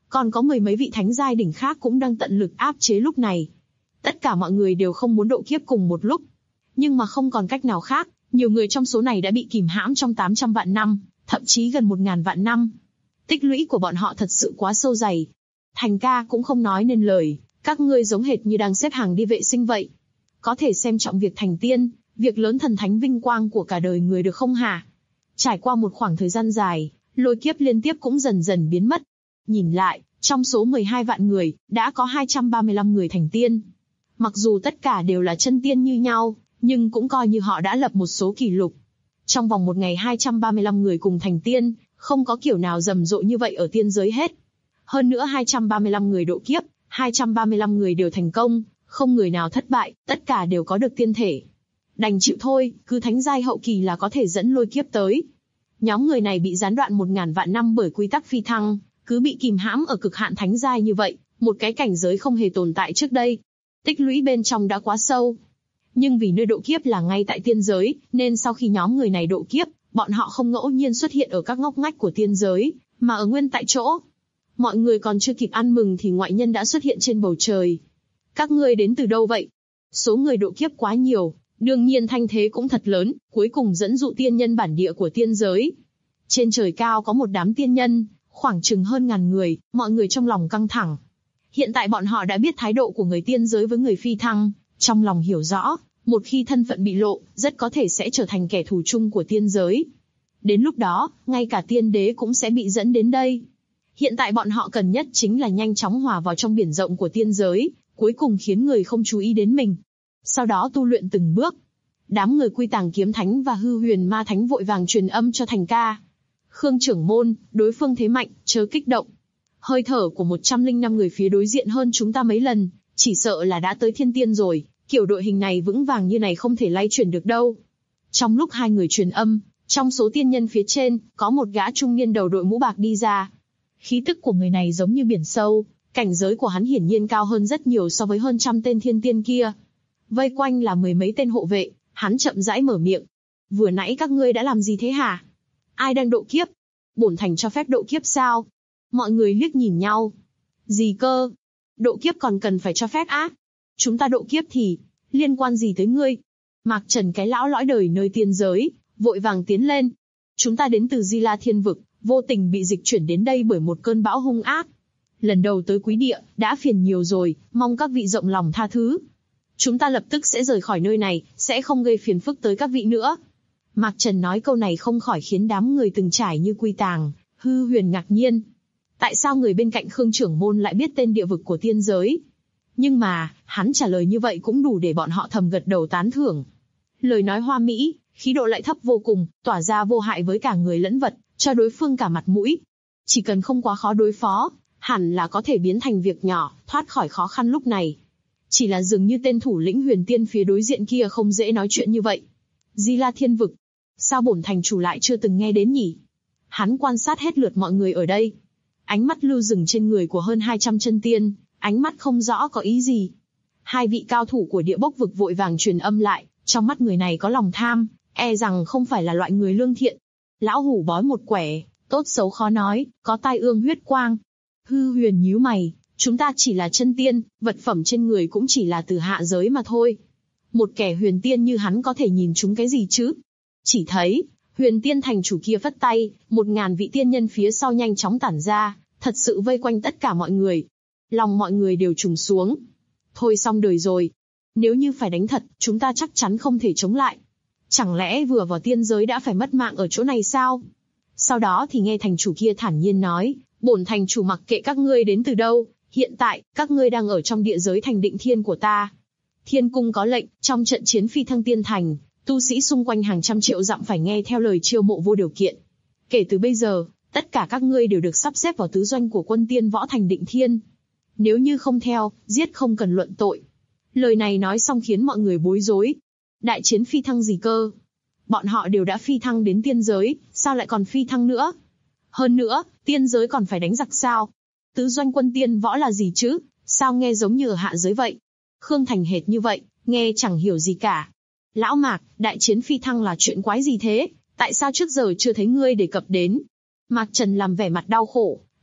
B: Còn có mười mấy vị thánh giai đỉnh khác cũng đang tận lực áp chế lúc này. Tất cả mọi người đều không muốn độ kiếp cùng một lúc. Nhưng mà không còn cách nào khác, nhiều người trong số này đã bị kìm hãm trong 800 vạn năm, thậm chí gần 1000 vạn năm. Tích lũy của bọn họ thật sự quá sâu dày. Thành ca cũng không nói nên lời, các ngươi giống hệt như đang xếp hàng đi vệ sinh vậy. Có thể xem trọng việc thành tiên, việc lớn thần thánh vinh quang của cả đời người được không hả? Trải qua một khoảng thời gian dài, lôi kiếp liên tiếp cũng dần dần biến mất. Nhìn lại, trong số 12 vạn người, đã có 235 người thành tiên. Mặc dù tất cả đều là chân tiên như nhau, nhưng cũng coi như họ đã lập một số kỷ lục. Trong vòng một ngày 235 người cùng thành tiên, không có kiểu nào rầm rộ như vậy ở tiên giới hết. Hơn nữa 235 người độ kiếp, 235 người đều thành công, không người nào thất bại, tất cả đều có được tiên thể. Đành chịu thôi, cứ thánh giai hậu kỳ là có thể dẫn lôi kiếp tới. Nhóm người này bị gián đoạn 1000 vạn năm bởi quy tắc phi thăng, cứ bị kìm hãm ở cực hạn thánh giai như vậy, một cái cảnh giới không hề tồn tại trước đây. Tích lũy bên trong đã quá sâu. Nhưng vì nơi độ kiếp là ngay tại tiên giới, nên sau khi nhóm người này độ kiếp, bọn họ không ngẫu nhiên xuất hiện ở các ngóc ngách của tiên giới, mà ở nguyên tại chỗ. Mọi người còn chưa kịp ăn mừng thì ngoại nhân đã xuất hiện trên bầu trời. Các ngươi đến từ đâu vậy? Số người độ kiếp quá nhiều, đương nhiên thanh thế cũng thật lớn, cuối cùng dẫn dụ tiên nhân bản địa của tiên giới. Trên trời cao có một đám tiên nhân, khoảng chừng hơn 1000 người, mọi người trong lòng căng thẳng. Hiện tại bọn họ đã biết thái độ của người tiên giới với người phi thăng, trong lòng hiểu rõ, một khi thân phận bị lộ, rất có thể sẽ trở thành kẻ thù chung của tiên giới. Đến lúc đó, ngay cả tiên đế cũng sẽ bị dẫn đến đây. Hiện tại bọn họ cần nhất chính là nhanh chóng hòa vào trong biển rộng của tiên giới, cuối cùng khiến người không chú ý đến mình. Sau đó tu luyện từng bước. Đám người Quy Tàng Kiếm Thánh và Hư Huyền Ma Thánh vội vàng truyền âm cho Thành ca. Khương trưởng môn, đối phương thế mạnh, chớ kích động. Hơi thở của 105 người phía đối diện hơn chúng ta mấy lần, chỉ sợ là đã tới thiên tiên rồi, kiểu đội hình này vững vàng như này không thể lay chuyển được đâu. Trong lúc hai người truyền âm, trong số tiên nhân phía trên, có một gã trung niên đầu đội mũ bạc đi ra. Khí tức của người này giống như biển sâu, cảnh giới của hắn hiển nhiên cao hơn rất nhiều so với hơn 100 tên thiên tiên kia. Vây quanh là mười mấy tên hộ vệ, hắn chậm rãi mở miệng. Vừa nãy các ngươi đã làm gì thế hả? Ai đang độ kiếp? Bổn thành cho phép độ kiếp sao? Mọi người liếc nhìn nhau. Gì cơ? Độ kiếp còn cần phải cho phép á? Chúng ta độ kiếp thì, liên quan gì tới ngươi? Mạc Trần cái lão lõi đời nơi tiên giới, vội vàng tiến lên. Chúng ta đến từ Di La Thiên Vực, vô tình bị dịch chuyển đến đây bởi một cơn bão hung ác. Lần đầu tới quý địa, đã phiền nhiều rồi, mong các vị rộng lòng tha thứ. Chúng ta lập tức sẽ rời khỏi nơi này, sẽ không gây phiền phức tới các vị nữa. Mạc Trần nói câu này không khỏi khiến đám người từng trải như Quy Tàng, Hư Huyền ngạc nhiên. Tại sao người bên cạnh Khương trưởng môn lại biết tên địa vực của tiên giới? Nhưng mà, hắn trả lời như vậy cũng đủ để bọn họ thầm gật đầu tán thưởng. Lời nói hoa mỹ, khí độ lại thấp vô cùng, tỏa ra vô hại với cả người lẫn vật, cho đối phương cả mặt mũi. Chỉ cần không quá khó đối phó, hẳn là có thể biến thành việc nhỏ, thoát khỏi khó khăn lúc này. Chỉ là dường như tên thủ lĩnh huyền tiên phía đối diện kia không dễ nói chuyện như vậy. Di La Thiên Vực, sao bổn thành chủ lại chưa từng nghe đến nhỉ? Hắn quan sát hết lượt mọi người ở đây. Ánh mắt lưu dừng trên người của hơn 200 chân tiên, ánh mắt không rõ có ý gì. Hai vị cao thủ của địa bốc vực vội vàng truyền âm lại, trong mắt người này có lòng tham, e rằng không phải là loại người lương thiện. Lão hủ bói một quẻ, tốt xấu khó nói, có tai ương huyết quang. Hư Huyền nhíu mày, chúng ta chỉ là chân tiên, vật phẩm trên người cũng chỉ là từ hạ giới mà thôi. Một kẻ huyền tiên như hắn có thể nhìn chúng cái gì chứ? Chỉ thấy, huyền tiên thành chủ kia phất tay, 1000 vị tiên nhân phía sau nhanh chóng tản ra, thật sự vây quanh tất cả mọi người. Lòng mọi người đều trùng xuống. Thôi xong đời rồi. Nếu như phải đánh thật, chúng ta chắc chắn không thể chống lại. Chẳng lẽ vừa vào tiên giới đã phải mất mạng ở chỗ này sao? Sau đó thì nghe thành chủ kia thản nhiên nói, bổn thành chủ mặc kệ các ngươi đến từ đâu, hiện tại, các ngươi đang ở trong địa giới thành Định Thiên của ta. Thiên cung có lệnh, trong trận chiến phi thăng tiên thành, tu sĩ xung quanh hàng trăm triệu dặm phải nghe theo lời chiêu mộ vô điều kiện. Kể từ bây giờ, tất cả các ngươi đều được sắp xếp vào tứ doanh của quân tiên võ thành Định Thiên. Nếu như không theo, giết không cần luận tội. Lời này nói xong khiến mọi người bối rối. Đại chiến phi thăng gì cơ? Bọn họ đều đã phi thăng đến tiên giới, sao lại còn phi thăng nữa? Hơn nữa, tiên giới còn phải đánh giặc sao? Tứ doanh quân tiên võ là gì chứ? Sao nghe giống như ở hạ giới vậy? Khương Thành hệt như vậy, nghe chẳng hiểu gì cả. Lão Mạc, đại chiến phi thăng là chuyện quái gì thế? Tại sao trước giờ chưa thấy ngươi đề cập đến? Mạc Trần làm vẻ mặt đau khổ,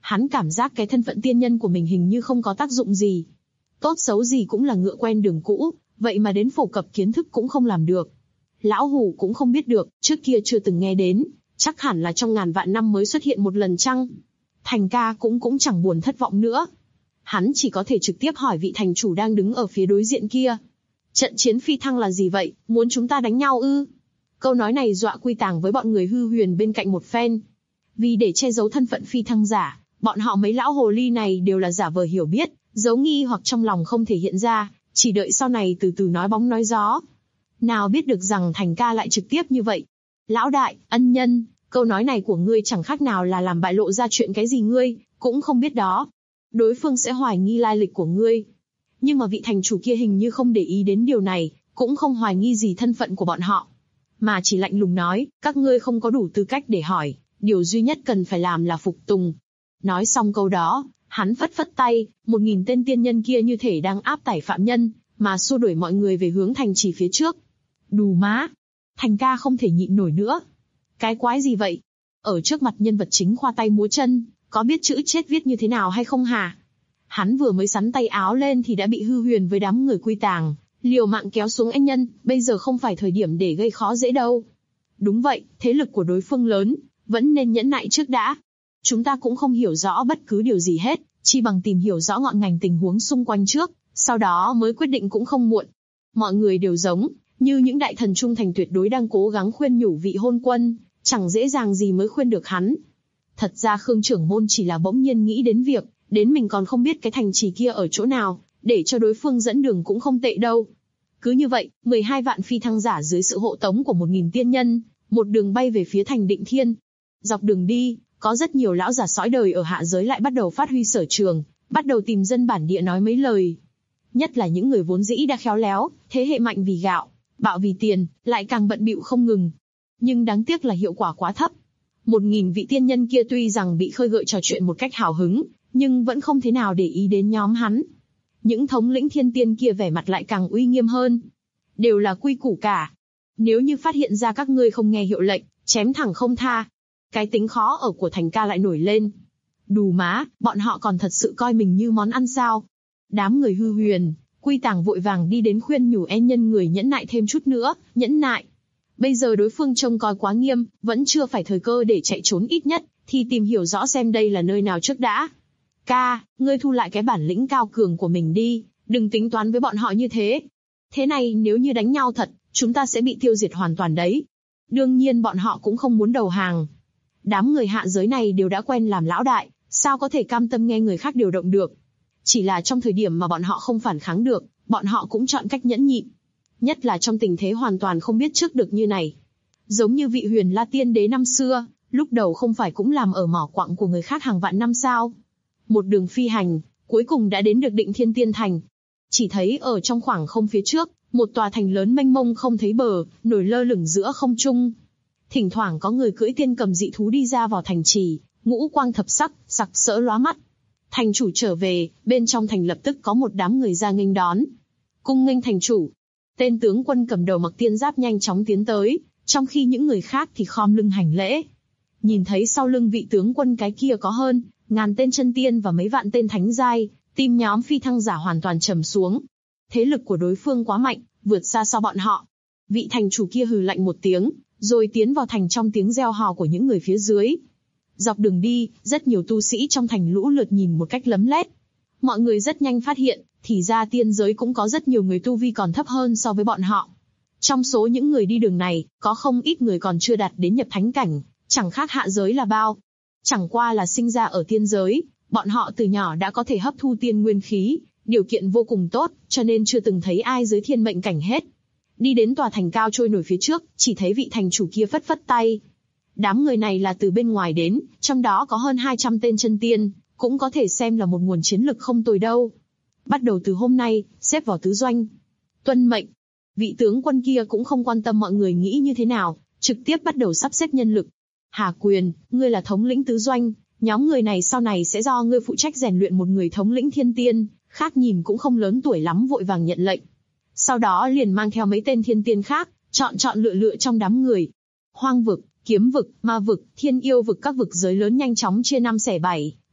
B: Hắn cảm giác cái thân phận tiên nhân của mình hình như không có tác dụng gì. Tốt xấu gì cũng là ngựa quen đường cũ, vậy mà đến phổ cập kiến thức cũng không làm được. Lão Hủ cũng không biết được, trước kia chưa từng nghe đến, chắc hẳn là trong ngàn vạn năm mới xuất hiện một lần chăng? Thành ca cũng chẳng buồn thất vọng nữa. Hắn chỉ có thể trực tiếp hỏi vị thành chủ đang đứng ở phía đối diện kia. Trận chiến phi thăng là gì vậy, muốn chúng ta đánh nhau ư? Câu nói này dọa Quy Tàng với bọn người hư huyền bên cạnh một phen. Vì để che giấu thân phận phi thăng giả, bọn họ mấy lão hồ ly này đều là giả vờ hiểu biết, giấu nghi hoặc trong lòng không thể hiện ra, chỉ đợi sau này từ từ nói bóng nói gió. Nào biết được rằng Thành ca lại trực tiếp như vậy. Lão đại, ân nhân, câu nói này của ngươi chẳng khác nào là làm bại lộ ra chuyện cái gì ngươi cũng không biết đó. Đối phương sẽ hoài nghi lai lịch của ngươi. Nhưng mà vị thành chủ kia hình như không để ý đến điều này, cũng không hoài nghi gì thân phận của bọn họ. Mà chỉ lạnh lùng nói, các ngươi không có đủ tư cách để hỏi, điều duy nhất cần phải làm là phục tùng. Nói xong câu đó, hắn phất phất tay, 1000 tên tiên nhân kia như thể đang áp tải phạm nhân, mà xua đuổi mọi người về hướng thành trì phía trước. Đù má! Thành ca không thể nhịn nổi nữa. Cái quái gì vậy? Ở trước mặt nhân vật chính khoa tay múa chân, có biết chữ chết viết như thế nào hay không hả? Hắn vừa mới sắn tay áo lên thì đã bị hư huyền với đám người Quy Tàng liều mạng kéo xuống anh nhân, bây giờ không phải thời điểm để gây khó dễ đâu. Đúng vậy, thế lực của đối phương lớn, vẫn nên nhẫn nại trước đã. Chúng ta cũng không hiểu rõ bất cứ điều gì hết, chi bằng tìm hiểu rõ ngọn ngành tình huống xung quanh trước, sau đó mới quyết định cũng không muộn. Mọi người đều giống như những đại thần trung thành tuyệt đối đang cố gắng khuyên nhủ vị hôn quân, chẳng dễ dàng gì mới khuyên được hắn. Thật ra Khương trưởng môn chỉ là bỗng nhiên nghĩ đến việc, đến mình còn không biết cái thành trì kia ở chỗ nào, để cho đối phương dẫn đường cũng không tệ đâu. Cứ như vậy, 12 vạn phi thăng giả dưới sự hộ tống của 1000 tiên nhân, một đường bay về phía thành Định Thiên. Dọc đường đi, có rất nhiều lão già sói đời ở hạ giới lại bắt đầu phát huy sở trường, bắt đầu tìm dân bản địa nói mấy lời. Nhất là những người vốn dĩ đã khéo léo, thế hệ mạnh vì gạo, bạo vì tiền, lại càng bận bịu không ngừng. Nhưng đáng tiếc là hiệu quả quá thấp. 1000 vị tiên nhân kia tuy rằng bị khơi gợi trò chuyện một cách hào hứng, nhưng vẫn không thế nào để ý đến nhóm hắn. Những thống lĩnh thiên tiên kia vẻ mặt lại càng uy nghiêm hơn. Đều là quy củ cả. Nếu như phát hiện ra các ngươi không nghe hiệu lệnh, chém thẳng không tha. Cái tính khó ở của Thành ca lại nổi lên. Đù má, bọn họ còn thật sự coi mình như món ăn sao? Đám người hư huyền, Quy Tàng vội vàng đi đến khuyên nhủ en nhân người nhẫn nại thêm chút nữa, nhẫn nại. Bây giờ đối phương trông coi quá nghiêm, vẫn chưa phải thời cơ để chạy trốn, ít nhất thì tìm hiểu rõ xem đây là nơi nào trước đã. Ca, ngươi thu lại cái bản lĩnh cao cường của mình đi, đừng tính toán với bọn họ như thế. Thế này nếu như đánh nhau thật, chúng ta sẽ bị tiêu diệt hoàn toàn đấy. Đương nhiên bọn họ cũng không muốn đầu hàng. Đám người hạ giới này đều đã quen làm lão đại, sao có thể cam tâm nghe người khác điều động được. Chỉ là trong thời điểm mà bọn họ không phản kháng được, bọn họ cũng chọn cách nhẫn nhịn. Nhất là trong tình thế hoàn toàn không biết trước được như này. Giống như vị Huyền La Tiên Đế năm xưa, lúc đầu không phải cũng làm ở mỏ quặng của người khác hàng vạn năm sao. Một đường phi hành, cuối cùng đã đến được Định Thiên Tiên Thành. Chỉ thấy ở trong khoảng không phía trước, một tòa thành lớn mênh mông không thấy bờ, nổi lơ lửng giữa không trung. Thỉnh thoảng có người cưỡi tiên cầm dị thú đi ra vào thành trì, ngũ quang thập sắc, sặc sỡ lóa mắt. Thành chủ trở về, bên trong thành lập tức có một đám người ra nghênh đón. Cung nghênh thành chủ. Tên tướng quân cầm đầu mặc tiên giáp nhanh chóng tiến tới, trong khi những người khác thì khom lưng hành lễ. Nhìn thấy sau lưng vị tướng quân cái kia có hơn 1000 tên chân tiên và mấy vạn tên thánh giai, tim nhóm phi thăng giả hoàn toàn trầm xuống. Thế lực của đối phương quá mạnh, vượt xa so bọn họ. Vị thành chủ kia hừ lạnh một tiếng, rồi tiến vào thành trong tiếng reo hò của những người phía dưới. Dọc đường đi, rất nhiều tu sĩ trong thành lũ lượt nhìn một cách lấm lét. Mọi người rất nhanh phát hiện, thì ra tiên giới cũng có rất nhiều người tu vi còn thấp hơn so với bọn họ. Trong số những người đi đường này, có không ít người còn chưa đạt đến nhập thánh cảnh, chẳng khác hạ giới là bao. Chẳng qua là sinh ra ở tiên giới, bọn họ từ nhỏ đã có thể hấp thu tiên nguyên khí, điều kiện vô cùng tốt, cho nên chưa từng thấy ai dưới thiên mệnh cảnh hết. Đi đến tòa thành cao trôi nổi phía trước, chỉ thấy vị thành chủ kia phất phất tay. Đám người này là từ bên ngoài đến, trong đó có hơn 200 tên chân tiên, cũng có thể xem là một nguồn chiến lực không tồi đâu. Bắt đầu từ hôm nay, xếp vào tứ doanh. Tuân mệnh. Vị tướng quân kia cũng không quan tâm mọi người nghĩ như thế nào, trực tiếp bắt đầu sắp xếp nhân lực. Hà Quyền, ngươi là thống lĩnh tứ doanh, nhóm người này sau này sẽ do ngươi phụ trách rèn luyện một người thống lĩnh thiên tiên, khác nhìn cũng không lớn tuổi lắm vội vàng nhận lệnh. Sau đó liền mang theo mấy tên thiên tiên khác, chọn lựa trong đám người. Hoang vực, kiếm vực, ma vực, thiên yêu vực, các vực giới lớn nhanh chóng chia 5 xẻ 7,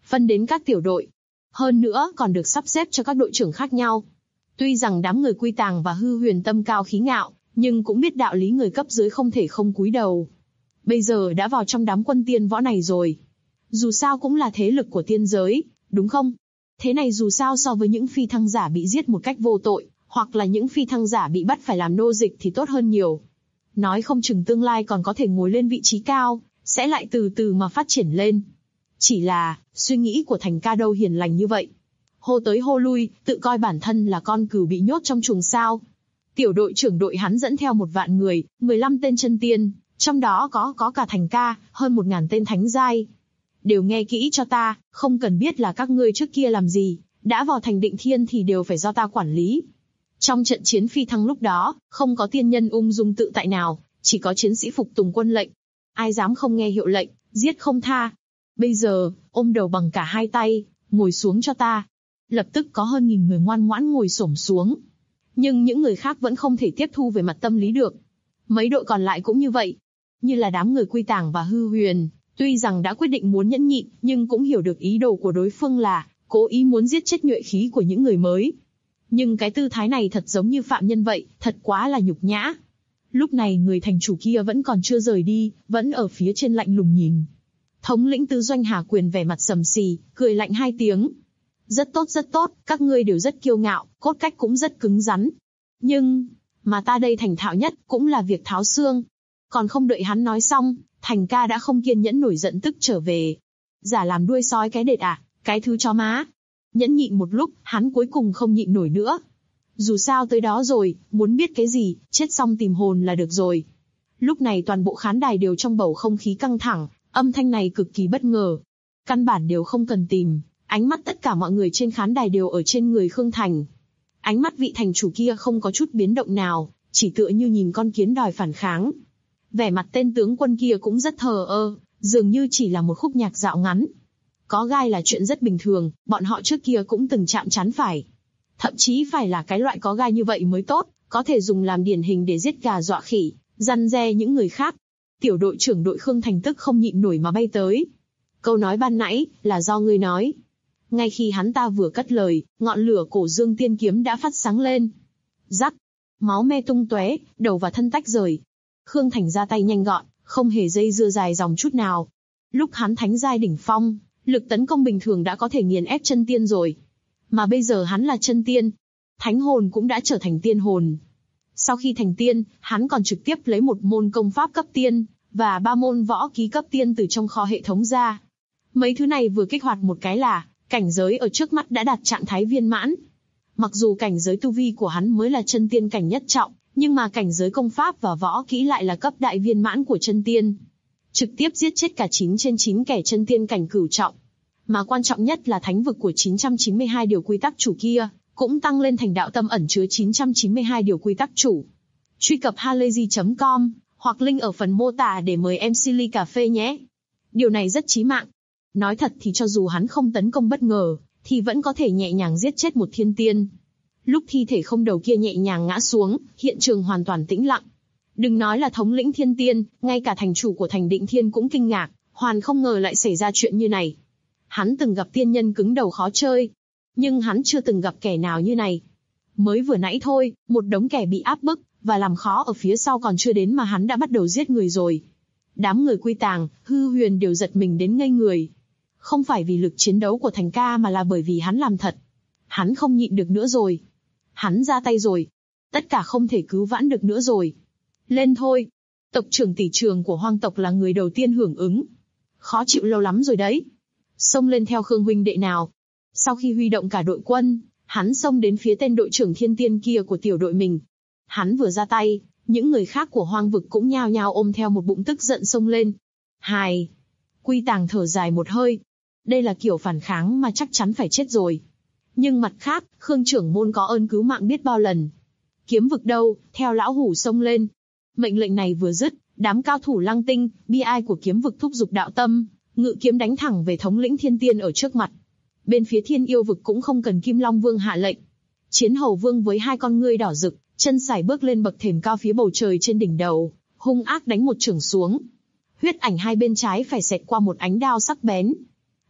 B: phân đến các tiểu đội. Hơn nữa còn được sắp xếp cho các đội trưởng khác nhau. Tuy rằng đám người Quy Tàng và Hư Huyền tâm cao khí ngạo, nhưng cũng biết đạo lý người cấp dưới không thể không cúi đầu. Bây giờ đã vào trong đám quân tiên võ này rồi. Dù sao cũng là thế lực của tiên giới, đúng không? Thế này dù sao so với những phi thăng giả bị giết một cách vô tội, hoặc là những phi thăng giả bị bắt phải làm nô dịch thì tốt hơn nhiều. Nói không chừng tương lai còn có thể ngồi lên vị trí cao, sẽ lại từ từ mà phát triển lên. Chỉ là, suy nghĩ của Thành Ca đâu hiền lành như vậy. Hô tới hô lui, tự coi bản thân là con cừu bị nhốt trong chuồng sao. Tiểu đội trưởng đội hắn dẫn theo 1.000 người, 15 tên chân tiên, trong đó có cả Thành Ca, hơn 1.000 tên thánh giai. Đều nghe kỹ cho ta, không cần biết là các ngươi trước kia làm gì, đã vào thành Định Thiên thì đều phải do ta quản lý. Trong trận chiến phi thăng lúc đó, không có tiên nhân ung dung tự tại nào, chỉ có chiến sĩ phục tùng quân lệnh. Ai dám không nghe hiệu lệnh, giết không tha. Bây giờ, ôm đầu bằng cả hai tay, ngồi xuống cho ta. Lập tức có hơn 1.000 người ngoan ngoãn ngồi xổm xuống. Nhưng những người khác vẫn không thể tiếp thu về mặt tâm lý được. Mấy đội còn lại cũng như vậy. Như là đám người Quy Tàng và Hư Huyền, tuy rằng đã quyết định muốn nhẫn nhịn, nhưng cũng hiểu được ý đồ của đối phương là cố ý muốn giết chết nhuệ khí của những người mới. Nhưng cái tư thái này thật giống như phạm nhân vậy, thật quá là nhục nhã. Lúc này người thành chủ kia vẫn còn chưa rời đi, vẫn ở phía trên lạnh lùng nhìn. Thống lĩnh Tư Doanh Hà Quyền vẻ mặt sầm xì, cười lạnh 2 tiếng. Rất tốt, các ngươi đều rất kiêu ngạo, cốt cách cũng rất cứng rắn. Nhưng, mà ta đây thành thạo nhất, cũng là việc tháo xương. Còn không đợi hắn nói xong, Thành Ca đã không kiên nhẫn nổi giận tức trở về. Giả làm đuôi sói cái đệt à, cái thứ chó má. Nhẫn nhịn một lúc, hắn cuối cùng không nhịn nổi nữa. Dù sao tới đó rồi, muốn biết cái gì, chết xong tìm hồn là được rồi. Lúc này toàn bộ khán đài đều trong bầu không khí căng thẳng, âm thanh này cực kỳ bất ngờ. Căn bản đều không cần tìm, ánh mắt tất cả mọi người trên khán đài đều ở trên người Khương Thành. Ánh mắt vị thành chủ kia không có chút biến động nào, chỉ tựa như nhìn con kiến đòi phản kháng. Vẻ mặt tên tướng quân kia cũng rất thờ ơ, dường như chỉ là một khúc nhạc dạo ngắn. Có gai là chuyện rất bình thường, bọn họ trước kia cũng từng chạm trán phải. Thậm chí phải là cái loại có gai như vậy mới tốt, có thể dùng làm điển hình để giết gà dọa khỉ, răn dê những người khác. Tiểu đội trưởng đội Khương Thành tức không nhịn nổi mà bay tới. Câu nói ban nãy, là do ngươi nói. Ngay khi hắn ta vừa cất lời, ngọn lửa cổ dương tiên kiếm đã phát sáng lên. Rắc, máu me tung tóe, đầu và thân tách rời. Khương Thành ra tay nhanh gọn, không hề dây dưa dài dòng chút nào. Lúc hắn thánh giai đỉnh phong, lực tấn công bình thường đã có thể nghiền ép chân tiên rồi. Mà bây giờ hắn là chân tiên. Thánh hồn cũng đã trở thành tiên hồn. Sau khi thành tiên, hắn còn trực tiếp lấy một môn công pháp cấp tiên, và 3 môn võ ký cấp tiên từ trong kho hệ thống ra. Mấy thứ này vừa kích hoạt một cái là, cảnh giới ở trước mắt đã đạt trạng thái viên mãn. Mặc dù cảnh giới tu vi của hắn mới là chân tiên cảnh nhất trọng, nhưng mà cảnh giới công pháp và võ kỹ lại là cấp đại viên mãn của chân tiên. Trực tiếp giết chết cả 9 trên 9 kẻ chân tiên cảnh cửu trọng. Mà quan trọng nhất là thánh vực của 992 điều quy tắc chủ kia, cũng tăng lên thành đạo tâm ẩn chứa 992 điều quy tắc chủ. Truy cập halayzi.com, hoặc link ở phần mô tả để mời MC ly cà phê nhé. Điều này rất chí mạng. Nói thật thì cho dù hắn không tấn công bất ngờ, thì vẫn có thể nhẹ nhàng giết chết một thiên tiên. Lúc thi thể không đầu kia nhẹ nhàng ngã xuống, hiện trường hoàn toàn tĩnh lặng. Đừng nói là thống lĩnh thiên tiên, ngay cả thành chủ của thành Định Thiên cũng kinh ngạc, hoàn không ngờ lại xảy ra chuyện như này. Hắn từng gặp tiên nhân cứng đầu khó chơi, nhưng hắn chưa từng gặp kẻ nào như này. Mới vừa nãy thôi, một đống kẻ bị áp bức và làm khó ở phía sau còn chưa đến mà hắn đã bắt đầu giết người rồi. Đám người Quy Tàng, Hư Huyền đều giật mình đến ngây người. Không phải vì lực chiến đấu của Thành Ca mà là bởi vì hắn làm thật. Hắn không nhịn được nữa rồi. Hắn ra tay rồi. Tất cả không thể cứu vãn được nữa rồi. Lên thôi. Tộc trưởng tỷ trường của hoang tộc là người đầu tiên hưởng ứng. Khó chịu lâu lắm rồi đấy. Xông lên theo Khương huynh đệ nào. Sau khi huy động cả đội quân, hắn xông đến phía tên đội trưởng thiên tiên kia của tiểu đội mình. Hắn vừa ra tay, những người khác của hoang vực cũng nhao nhao ôm theo một bụng tức giận xông lên. Hài. Quy Tàng thở dài một hơi. Đây là kiểu phản kháng mà chắc chắn phải chết rồi. Nhưng mặt khác, Khương trưởng môn có ơn cứu mạng biết bao lần. Kiếm vực đâu, theo lão hủ xông lên. Mệnh lệnh này vừa dứt, đám cao thủ lăng tinh, bi ai của kiếm vực thúc giục đạo tâm, ngự kiếm đánh thẳng về thống lĩnh thiên tiên ở trước mặt. Bên phía thiên yêu vực cũng không cần Kim Long Vương hạ lệnh. Chiến Hầu Vương với 2 con ngươi đỏ rực, chân sải bước lên bậc thềm cao phía bầu trời trên đỉnh đầu, hung ác đánh một chưởng xuống. Huyết ảnh hai bên trái phải xẹt qua một ánh đao sắc bén.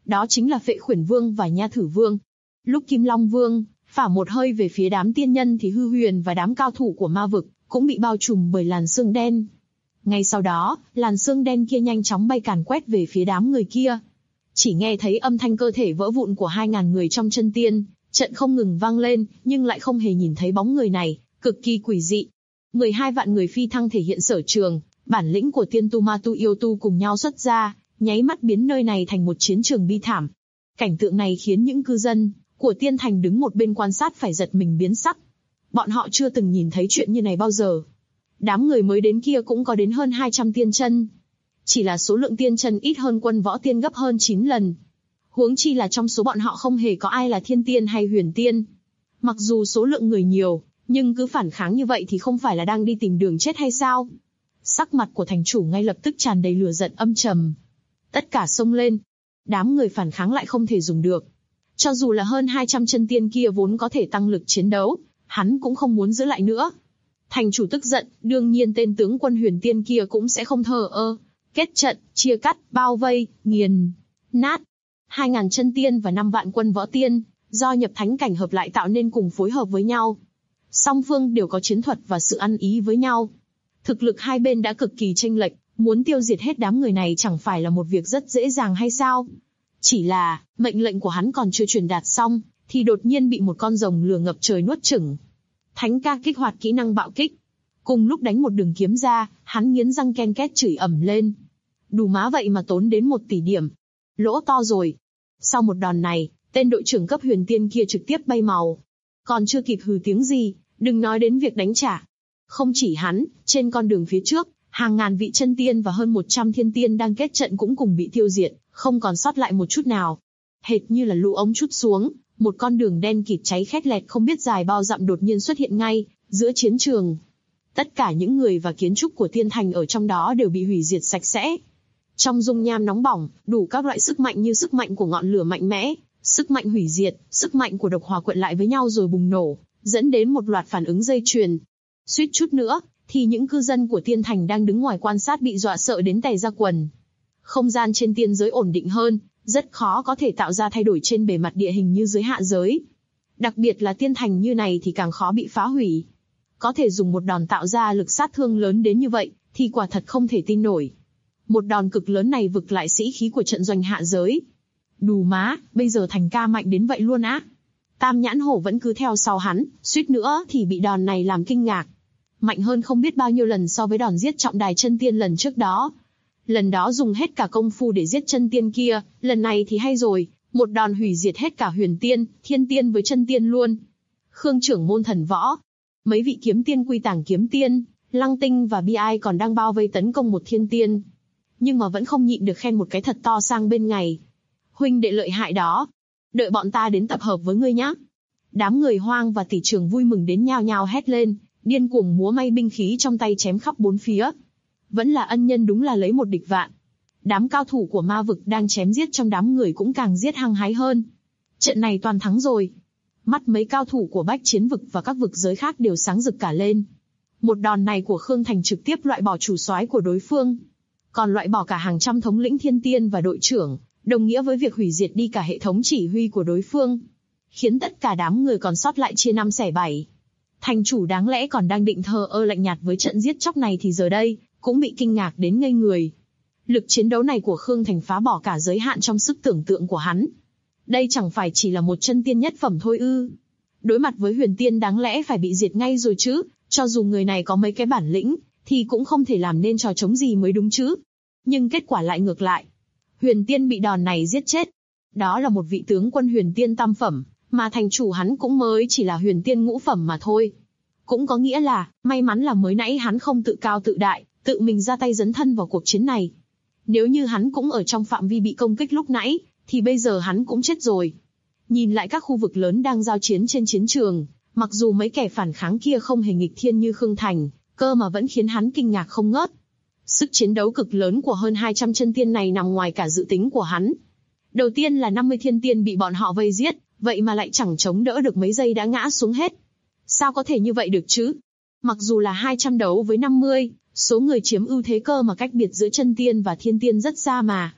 B: đó chính là Phệ Khuyển Vương và Nha Thử Vương. Lúc Kim Long Vương phả một hơi về phía đám tiên nhân thì Hư Huyền và đám cao thủ của ma vực cũng bị bao trùm bởi làn sương đen. Ngay sau đó, làn sương đen kia nhanh chóng bay càn quét về phía đám người kia. Chỉ nghe thấy âm thanh cơ thể vỡ vụn của 2.000 người trong chân tiên, trận không ngừng vang lên, nhưng lại không hề nhìn thấy bóng người này, cực kỳ quỷ dị. 12 vạn người phi thăng thể hiện sở trường, bản lĩnh của tiên tu ma tu yêu tu cùng nhau xuất ra, nháy mắt biến nơi này thành một chiến trường bi thảm. Cảnh tượng này khiến những cư dân của tiên thành đứng một bên quan sát phải giật mình biến sắc. Bọn họ chưa từng nhìn thấy chuyện như này bao giờ. Đám người mới đến kia cũng có đến hơn 200 tiên chân. Chỉ là số lượng tiên chân ít hơn quân võ tiên gấp hơn 9 lần. Huống chi là trong số bọn họ không hề có ai là thiên tiên hay huyền tiên. Mặc dù số lượng người nhiều, nhưng cứ phản kháng như vậy thì không phải là đang đi tìm đường chết hay sao? Sắc mặt của thành chủ ngay lập tức tràn đầy lửa giận âm trầm. Tất cả xông lên. Đám người phản kháng lại không thể dùng được. Cho dù là hơn 200 chân tiên kia vốn có thể tăng lực chiến đấu, hắn cũng không muốn giữ lại nữa. Thành chủ tức giận, đương nhiên tên tướng quân huyền tiên kia cũng sẽ không thờ ơ. Kết trận, chia cắt, bao vây, nghiền nát. 2.000 chân tiên và 5 vạn quân võ tiên, do nhập thánh cảnh hợp lại tạo nên cùng phối hợp với nhau. Song phương đều có chiến thuật và sự ăn ý với nhau. Thực lực hai bên đã cực kỳ chênh lệch, muốn tiêu diệt hết đám người này chẳng phải là một việc rất dễ dàng hay sao? Chỉ là, mệnh lệnh của hắn còn chưa truyền đạt xong, thì đột nhiên bị một con rồng lửa ngập trời nuốt chửng. Thánh ca kích hoạt kỹ năng bạo kích. Cùng lúc đánh một đường kiếm ra, hắn nghiến răng ken két chửi ầm lên. Đủ má vậy mà tốn đến 1 tỷ điểm. Lỗ to rồi. Sau một đòn này, tên đội trưởng cấp huyền tiên kia trực tiếp bay màu. Còn chưa kịp hừ tiếng gì, đừng nói đến việc đánh trả. Không chỉ hắn, trên con đường phía trước, hàng ngàn vị chân tiên và hơn 100 thiên tiên đang kết trận cũng cùng bị tiêu diệt, không còn sót lại một chút nào. Hệt như là lũ ống trút xuống, một con đường đen kịt cháy khét lẹt không biết dài bao dặm đột nhiên xuất hiện ngay giữa chiến trường. Tất cả những người và kiến trúc của tiên thành ở trong đó đều bị hủy diệt sạch sẽ. Trong dung nham nóng bỏng, đủ các loại sức mạnh như sức mạnh của ngọn lửa mạnh mẽ, sức mạnh hủy diệt, sức mạnh của độc hòa quyện lại với nhau rồi bùng nổ, dẫn đến một loạt phản ứng dây chuyền. Suýt chút nữa, thì những cư dân của tiên thành đang đứng ngoài quan sát bị dọa sợ đến tè ra quần. Không gian trên tiên giới ổn định hơn, rất khó có thể tạo ra thay đổi trên bề mặt địa hình như dưới hạ giới. Đặc biệt là tiên thành như này thì càng khó bị phá hủy. Có thể dùng một đòn tạo ra lực sát thương lớn đến như vậy, thì quả thật không thể tin nổi. Một đòn cực lớn này vực lại sĩ khí của trận doanh hạ giới. Đù má, bây giờ thành ca mạnh đến vậy luôn á. Tam nhãn hổ vẫn cứ theo sau hắn, suýt nữa thì bị đòn này làm kinh ngạc. Mạnh hơn không biết bao nhiêu lần so với đòn giết trọng đài chân tiên lần trước đó. Lần đó dùng hết cả công phu để giết chân tiên kia, lần này thì hay rồi, một đòn hủy diệt hết cả huyền tiên, thiên tiên với chân tiên luôn. Khương trưởng môn thần võ, mấy vị kiếm tiên quy tàng kiếm tiên, Lăng Tinh và Bi Ai còn đang bao vây tấn công một thiên tiên. Nhưng mà vẫn không nhịn được khen một cái thật to sang bên ngày. Huynh đệ lợi hại đó. Đợi bọn ta đến tập hợp với ngươi nhá. Đám người Hoang và Tỷ Trường vui mừng đến nhao nhao hét lên, điên cuồng múa may binh khí trong tay chém khắp bốn phía. Vẫn là ân nhân đúng là lấy một địch vạn. Đám cao thủ của ma vực đang chém giết trong đám người cũng càng giết hăng hái hơn. Trận này toàn thắng rồi. Mắt mấy cao thủ của Bách Chiến vực và các vực giới khác đều sáng rực cả lên. Một đòn này của Khương Thành trực tiếp loại bỏ chủ soái của đối phương. Còn loại bỏ cả hàng trăm thống lĩnh thiên tiên và đội trưởng, đồng nghĩa với việc hủy diệt đi cả hệ thống chỉ huy của đối phương. Khiến tất cả đám người còn sót lại chia 5 xẻ 7. Thành chủ đáng lẽ còn đang định thờ ơ lạnh nhạt với trận giết chóc này thì giờ đây, cũng bị kinh ngạc đến ngây người. Lực chiến đấu này của Khương Thành phá bỏ cả giới hạn trong sức tưởng tượng của hắn. Đây chẳng phải chỉ là một chân tiên nhất phẩm thôi ư. Đối mặt với huyền tiên đáng lẽ phải bị diệt ngay rồi chứ, cho dù người này có mấy cái bản lĩnh, thì cũng không thể làm nên trò trống gì mới đúng chứ. Nhưng kết quả lại ngược lại. Huyền tiên bị đòn này giết chết. Đó là một vị tướng quân huyền tiên tam phẩm, mà thành chủ hắn cũng mới chỉ là huyền tiên ngũ phẩm mà thôi. Cũng có nghĩa là, may mắn là mới nãy hắn không tự cao tự đại, tự mình ra tay dấn thân vào cuộc chiến này. Nếu như hắn cũng ở trong phạm vi bị công kích lúc nãy, thì bây giờ hắn cũng chết rồi. Nhìn lại các khu vực lớn đang giao chiến trên chiến trường, mặc dù mấy kẻ phản kháng kia không hề nghịch thiên như Khương Thành, cơ mà vẫn khiến hắn kinh ngạc không ngớt. Sức chiến đấu cực lớn của hơn 200 chân tiên này nằm ngoài cả dự tính của hắn. Đầu tiên là 50 thiên tiên bị bọn họ vây giết, vậy mà lại chẳng chống đỡ được mấy giây đã ngã xuống hết. Sao có thể như vậy được chứ? Mặc dù là 200 đấu với 50, số người chiếm ưu thế cơ mà cách biệt giữa chân tiên và thiên tiên rất xa mà.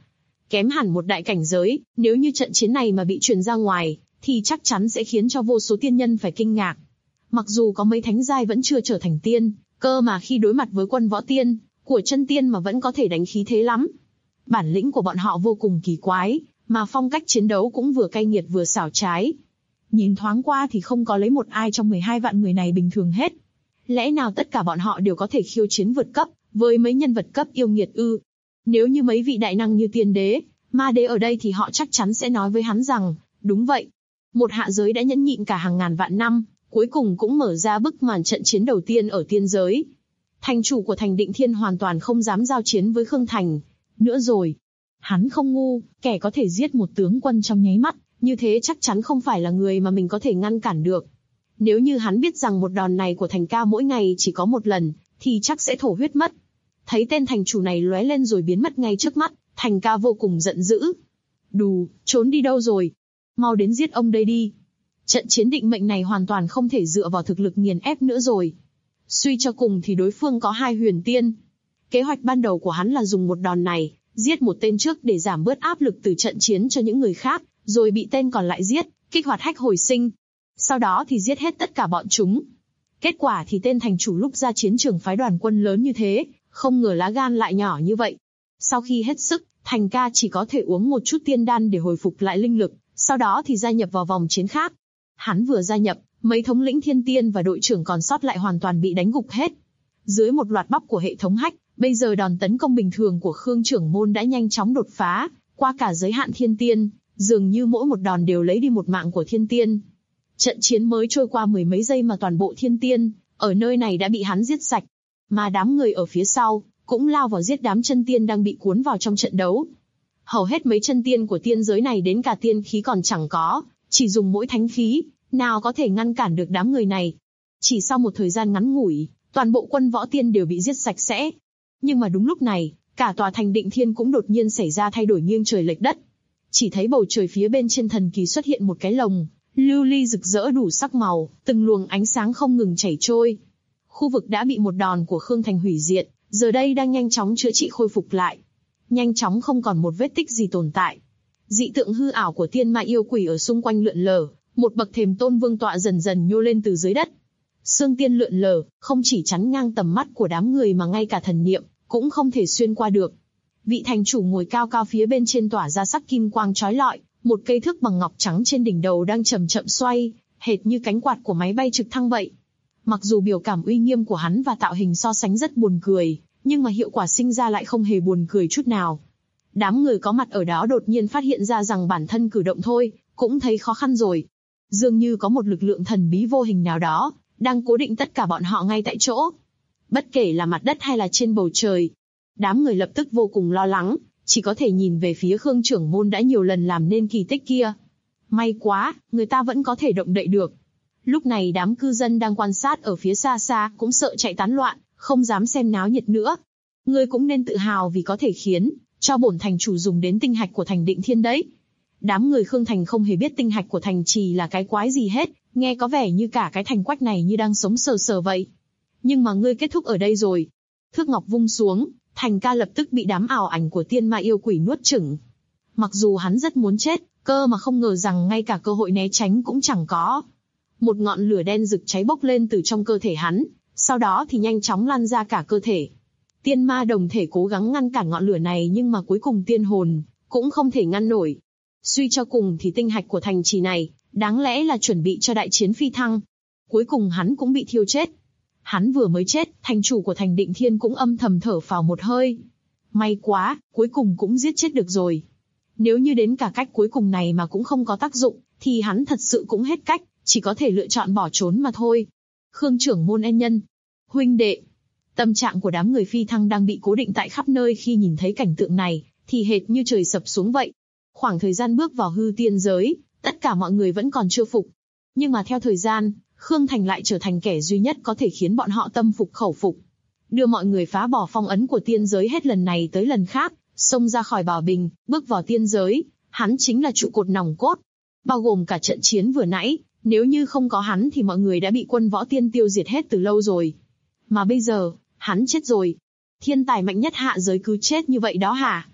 B: kém hẳn một đại cảnh giới, nếu như trận chiến này mà bị truyền ra ngoài, thì chắc chắn sẽ khiến cho vô số tiên nhân phải kinh ngạc. Mặc dù có mấy thánh giai vẫn chưa trở thành tiên, cơ mà khi đối mặt với quân võ tiên, của chân tiên mà vẫn có thể đánh khí thế lắm. Bản lĩnh của bọn họ vô cùng kỳ quái, mà phong cách chiến đấu cũng vừa cay nghiệt vừa xảo trái. Nhìn thoáng qua thì không có lấy một ai trong 12 vạn người này bình thường hết. Lẽ nào tất cả bọn họ đều có thể khiêu chiến vượt cấp, với mấy nhân vật cấp yêu nghiệt ư? Nếu như mấy vị đại năng như tiên đế, ma đế ở đây thì họ chắc chắn sẽ nói với hắn rằng, đúng vậy. Một hạ giới đã nhẫn nhịn cả hàng ngàn vạn năm, cuối cùng cũng mở ra bức màn trận chiến đầu tiên ở tiên giới. Thành chủ của thành Định Thiên hoàn toàn không dám giao chiến với Khương Thành nữa rồi. Hắn không ngu, kẻ có thể giết một tướng quân trong nháy mắt, như thế chắc chắn không phải là người mà mình có thể ngăn cản được. Nếu như hắn biết rằng một đòn này của Thành ca mỗi ngày chỉ có một lần, thì chắc sẽ thổ huyết mất. Thấy tên thành chủ này lóe lên rồi biến mất ngay trước mắt, Thành ca vô cùng giận dữ. Đù, trốn đi đâu rồi? Mau đến giết ông đây đi. Trận chiến định mệnh này hoàn toàn không thể dựa vào thực lực nghiền ép nữa rồi. Suy cho cùng thì đối phương có 2 huyền tiên. Kế hoạch ban đầu của hắn là dùng một đòn này, giết một tên trước để giảm bớt áp lực từ trận chiến cho những người khác, rồi bị tên còn lại giết, kích hoạt hách hồi sinh. Sau đó thì giết hết tất cả bọn chúng. Kết quả thì tên thành chủ lúc ra chiến trường phái đoàn quân lớn như thế, không ngờ lá gan lại nhỏ như vậy. Sau khi hết sức, Thành ca chỉ có thể uống một chút tiên đan để hồi phục lại linh lực, sau đó thì gia nhập vào vòng chiến khác. Hắn vừa gia nhập, mấy thống lĩnh thiên tiên và đội trưởng còn sót lại hoàn toàn bị đánh gục hết. Dưới một loạt bóc của hệ thống hack, bây giờ đòn tấn công bình thường của Khương trưởng môn đã nhanh chóng đột phá, qua cả giới hạn thiên tiên, dường như mỗi một đòn đều lấy đi một mạng của thiên tiên. Trận chiến mới trôi qua 10 mấy giây mà toàn bộ thiên tiên ở nơi này đã bị hắn giết sạch, mà đám người ở phía sau cũng lao vào giết đám chân tiên đang bị cuốn vào trong trận đấu. Hầu hết mấy chân tiên của tiên giới này đến cả tiên khí còn chẳng có, chỉ dùng mỗi thánh khí, nào có thể ngăn cản được đám người này. Chỉ sau một thời gian ngắn ngủi, toàn bộ quân võ tiên đều bị giết sạch sẽ. Nhưng mà đúng lúc này, cả tòa thành Định Thiên cũng đột nhiên xảy ra thay đổi nghiêng trời lệch đất. Chỉ thấy bầu trời phía bên trên thần kỳ xuất hiện một cái lồng, lưu ly rực rỡ đủ sắc màu, từng luồng ánh sáng không ngừng chảy trôi. Khu vực đã bị một đòn của Khương Thành hủy diệt, giờ đây đang nhanh chóng chữa trị khôi phục lại. Nhanh chóng không còn một vết tích gì tồn tại. Dị tượng hư ảo của tiên ma yêu quỷ ở xung quanh lượn lờ, một bậc thềm tôn vương tọa dần dần nhô lên từ dưới đất. Xương tiên lượn lờ, không chỉ chắn ngang tầm mắt của đám người mà ngay cả thần niệm cũng không thể xuyên qua được. Vị thành chủ ngồi cao cao phía bên trên tỏa ra sắc kim quang chói lọi, một cây thước bằng ngọc trắng trên đỉnh đầu đang chậm chậm xoay, hệt như cánh quạt của máy bay trực thăng vậy. Mặc dù biểu cảm uy nghiêm của hắn và tạo hình so sánh rất buồn cười, nhưng mà hiệu quả sinh ra lại không hề buồn cười chút nào. Đám người có mặt ở đó đột nhiên phát hiện ra rằng bản thân cử động thôi, cũng thấy khó khăn rồi. Dường như có một lực lượng thần bí vô hình nào đó, đang cố định tất cả bọn họ ngay tại chỗ. Bất kể là mặt đất hay là trên bầu trời. Đám người lập tức vô cùng lo lắng, chỉ có thể nhìn về phía Khương trưởng môn đã nhiều lần làm nên kỳ tích kia. May quá, người ta vẫn có thể động đậy được. Lúc này đám cư dân đang quan sát ở phía xa xa cũng sợ chạy tán loạn, không dám xem náo nhiệt nữa. Ngươi cũng nên tự hào vì có thể khiến cho bổn thành chủ dùng đến tinh hạch của thành Định Thiên đấy. Đám người Khương Thành không hề biết tinh hạch của thành trì là cái quái gì hết, nghe có vẻ như cả cái thành quách này như đang sống sờ sờ vậy. Nhưng mà ngươi kết thúc ở đây rồi. Thước ngọc vung xuống, Thành ca lập tức bị đám ảo ảnh của tiên ma yêu quỷ nuốt chửng. Mặc dù hắn rất muốn chết, cơ mà không ngờ rằng ngay cả cơ hội né tránh cũng chẳng có. Một ngọn lửa đen rực cháy bốc lên từ trong cơ thể hắn, sau đó thì nhanh chóng lan ra cả cơ thể. Tiên ma đồng thể cố gắng ngăn cản ngọn lửa này nhưng mà cuối cùng tiên hồn cũng không thể ngăn nổi. Suy cho cùng thì tinh hạch của thành trì này, đáng lẽ là chuẩn bị cho đại chiến phi thăng. Cuối cùng hắn cũng bị thiêu chết. Hắn vừa mới chết, thành chủ của thành Định Thiên cũng âm thầm thở phào một hơi. May quá, cuối cùng cũng giết chết được rồi. Nếu như đến cả cách cuối cùng này mà cũng không có tác dụng, thì hắn thật sự cũng hết cách, chỉ có thể lựa chọn bỏ trốn mà thôi. Khương trưởng môn en nhân, huynh đệ. Tâm trạng của đám người phi thăng đang bị cố định tại khắp nơi khi nhìn thấy cảnh tượng này, thì hệt như trời sập xuống vậy. Khoảng thời gian bước vào hư tiên giới, tất cả mọi người vẫn còn chưa phục. Nhưng mà theo thời gian, Khương Thành lại trở thành kẻ duy nhất có thể khiến bọn họ tâm phục khẩu phục. Đưa mọi người phá bỏ phong ấn của tiên giới hết lần này tới lần khác, xông ra khỏi Bảo Bình, bước vào tiên giới, hắn chính là trụ cột nòng cốt. Bao gồm cả trận chiến vừa nãy, nếu như không có hắn thì mọi người đã bị quân võ tiên tiêu diệt hết từ lâu rồi. Mà bây giờ, hắn chết rồi. Thiên tài mạnh nhất hạ giới cứ chết như vậy đó hả?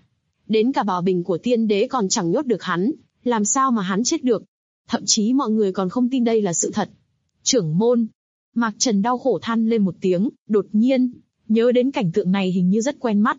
B: Đến cả bảo bình của tiên đế còn chẳng nhốt được hắn, làm sao mà hắn chết được. Thậm chí mọi người còn không tin đây là sự thật. Trưởng môn. Mạc Trần đau khổ than lên một tiếng, đột nhiên, nhớ đến cảnh tượng này hình như rất quen mắt.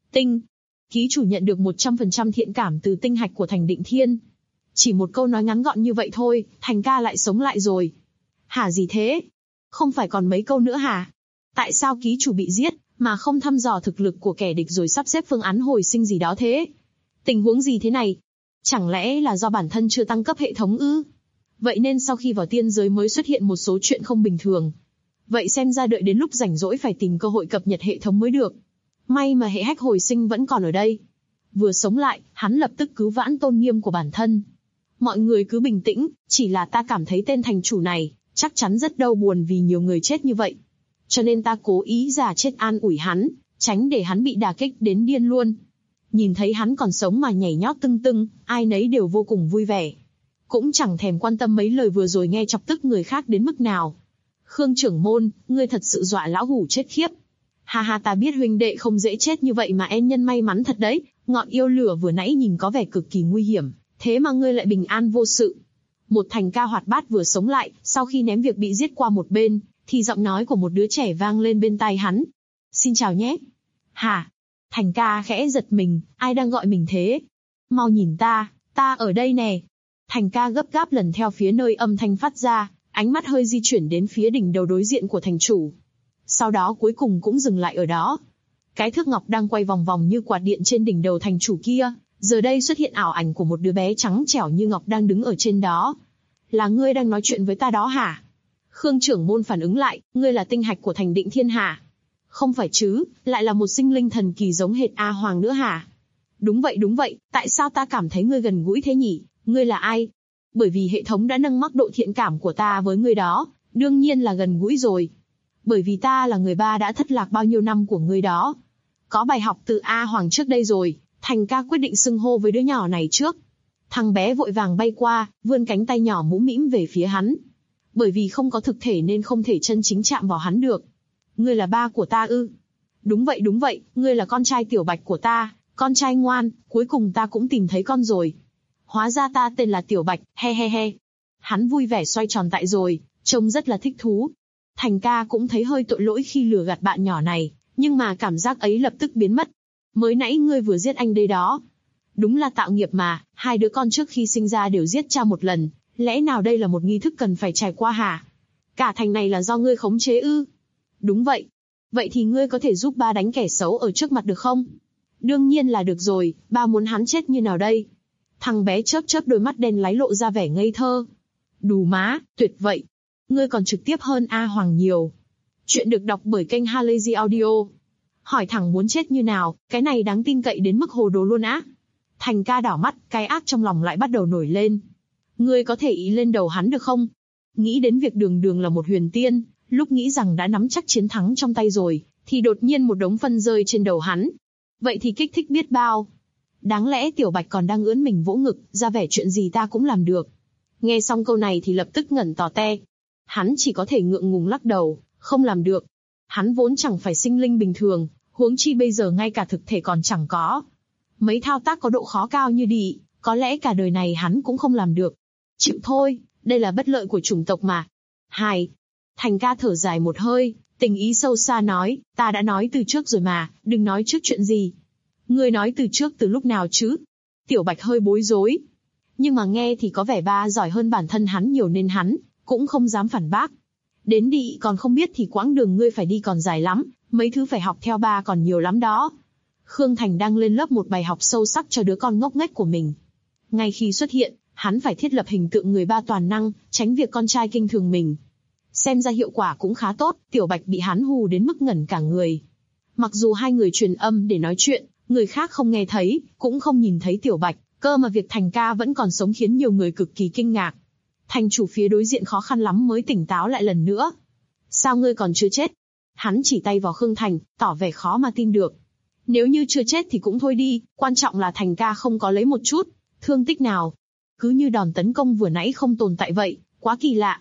B: Ký chủ nhận được 100% thiện cảm từ tinh hạch của Thành Định Thiên. Chỉ một câu nói ngắn gọn như vậy thôi, Thành ca lại sống lại rồi. Hả gì thế? Không phải còn mấy câu nữa hả? Tại sao ký chủ bị giết, mà không thăm dò thực lực của kẻ địch rồi sắp xếp phương án hồi sinh gì đó thế? Tình huống gì thế này? Chẳng lẽ là do bản thân chưa tăng cấp hệ thống ư? Vậy nên sau khi vào tiên giới mới xuất hiện một số chuyện không bình thường. Vậy xem ra đợi đến lúc rảnh rỗi phải tìm cơ hội cập nhật hệ thống mới được. May mà hệ hách hồi sinh vẫn còn ở đây. Vừa sống lại, hắn lập tức cứu vãn tôn nghiêm của bản thân. Mọi người cứ bình tĩnh, chỉ là ta cảm thấy tên thành chủ này, chắc chắn rất đau buồn vì nhiều người chết như vậy. Cho nên ta cố ý giả chết an ủi hắn, tránh để hắn bị đả kích đến điên luôn. Nhìn thấy hắn còn sống mà nhảy nhót tưng tưng, ai nấy đều vô cùng vui vẻ. Cũng chẳng thèm quan tâm mấy lời vừa rồi nghe chọc tức người khác đến mức nào. Khương trưởng môn, ngươi thật sự dọa lão hủ chết khiếp. Ha ha, ta biết huynh đệ không dễ chết như vậy mà en nhân may mắn thật đấy, ngọn yêu lửa vừa nãy nhìn có vẻ cực kỳ nguy hiểm, thế mà ngươi lại bình an vô sự. Một Thành ca hoạt bát vừa sống lại, sau khi ném việc bị giết qua một bên, thì giọng nói của một đứa trẻ vang lên bên tai hắn. Xin chào nhé. Hả? Thành ca khẽ giật mình, ai đang gọi mình thế? Mau nhìn ta ở đây nè. Thành ca gấp gáp lần theo phía nơi âm thanh phát ra, ánh mắt hơi di chuyển đến phía đỉnh đầu đối diện của thành chủ. Sau đó cuối cùng cũng dừng lại ở đó. Cái thước ngọc đang quay vòng vòng như quạt điện trên đỉnh đầu thành chủ kia, giờ đây xuất hiện ảo ảnh của một đứa bé trắng trẻo như ngọc đang đứng ở trên đó. Là ngươi đang nói chuyện với ta đó hả? Khương trưởng môn phản ứng lại, ngươi là tinh hạch của Thành Định Thiên hả? Không phải chứ, lại là một sinh linh thần kỳ giống hệt A Hoàng nữa hả? Đúng vậy, tại sao ta cảm thấy ngươi gần gũi thế nhỉ? Ngươi là ai? Bởi vì hệ thống đã nâng mức độ thiện cảm của ta với ngươi đó, đương nhiên là gần gũi rồi. Bởi vì ta là người ba đã thất lạc bao nhiêu năm của ngươi đó. Có bài học từ A Hoàng trước đây rồi, Thành ca quyết định xưng hô với đứa nhỏ này trước. Thằng bé vội vàng bay qua, vươn cánh tay nhỏ mũm mĩm về phía hắn. Bởi vì không có thực thể nên không thể chân chính chạm vào hắn được. Ngươi là ba của ta ư? Đúng vậy, ngươi là con trai Tiểu Bạch của ta, con trai ngoan, cuối cùng ta cũng tìm thấy con rồi. Hóa ra ta tên là Tiểu Bạch, he he he. Hắn vui vẻ xoay tròn tại rồi, trông rất là thích thú. Thành ca cũng thấy hơi tội lỗi khi lừa gạt bạn nhỏ này, nhưng mà cảm giác ấy lập tức biến mất. Mới nãy ngươi vừa giết anh đây đó. Đúng là tạo nghiệp mà, hai đứa con trước khi sinh ra đều giết cha một lần, lẽ nào đây là một nghi thức cần phải trải qua hả? Cả thành này là do ngươi khống chế ư? Đúng vậy. Vậy thì ngươi có thể giúp ba đánh kẻ xấu ở trước mặt được không? Đương nhiên là được rồi, ba muốn hắn chết như nào đây? Thằng bé chớp chớp đôi mắt đen láy lộ ra vẻ ngây thơ. Đù má, tuyệt vậy. Ngươi còn trực tiếp hơn A Hoàng nhiều. Chuyện được đọc bởi kênh Halazy Audio. Hỏi thẳng muốn chết như nào, cái này đáng tin cậy đến mức hồ đồ luôn á. Thành ca đảo mắt, cái ác trong lòng lại bắt đầu nổi lên. Ngươi có thể ý lên đầu hắn được không? Nghĩ đến việc Đường Đường là một huyền tiên, lúc nghĩ rằng đã nắm chắc chiến thắng trong tay rồi, thì đột nhiên một đống phân rơi trên đầu hắn. Vậy thì kích thích biết bao. Đáng lẽ Tiểu Bạch còn đang ưỡn mình vỗ ngực, ra vẻ chuyện gì ta cũng làm được. Nghe xong câu này thì lập tức ngẩn tò te. Hắn chỉ có thể ngượng ngùng lắc đầu, không làm được. Hắn vốn chẳng phải sinh linh bình thường, huống chi bây giờ ngay cả thực thể còn chẳng có. Mấy thao tác có độ khó cao như đị, có lẽ cả đời này hắn cũng không làm được. Chịu thôi, đây là bất lợi của chủng tộc mà. Thành ca thở dài một hơi, tình ý sâu xa nói, ta đã nói từ trước rồi mà, đừng nói trước chuyện gì. Ngươi nói từ trước từ lúc nào chứ? Tiểu Bạch hơi bối rối. Nhưng mà nghe thì có vẻ ba giỏi hơn bản thân hắn nhiều nên hắn cũng không dám phản bác. Đến đị còn không biết thì quãng đường ngươi phải đi còn dài lắm, mấy thứ phải học theo ba còn nhiều lắm đó. Khương Thành đang lên lớp một bài học sâu sắc cho đứa con ngốc nghếch của mình. Ngay khi xuất hiện, hắn phải thiết lập hình tượng người ba toàn năng, tránh việc con trai kinh thường mình. Xem ra hiệu quả cũng khá tốt, Tiểu Bạch bị hắn hù đến mức ngẩn cả người. Mặc dù hai người truyền âm để nói chuyện, người khác không nghe thấy, cũng không nhìn thấy Tiểu Bạch, cơ mà việc Thành ca vẫn còn sống khiến nhiều người cực kỳ kinh ngạc. Thành chủ phía đối diện khó khăn lắm mới tỉnh táo lại lần nữa. Sao ngươi còn chưa chết? Hắn chỉ tay vào Khương Thành, tỏ vẻ khó mà tin được. Nếu như chưa chết thì cũng thôi đi, quan trọng là Thành ca không có lấy một chút thương tích nào. Cứ như đòn tấn công vừa nãy không tồn tại vậy, quá kỳ lạ.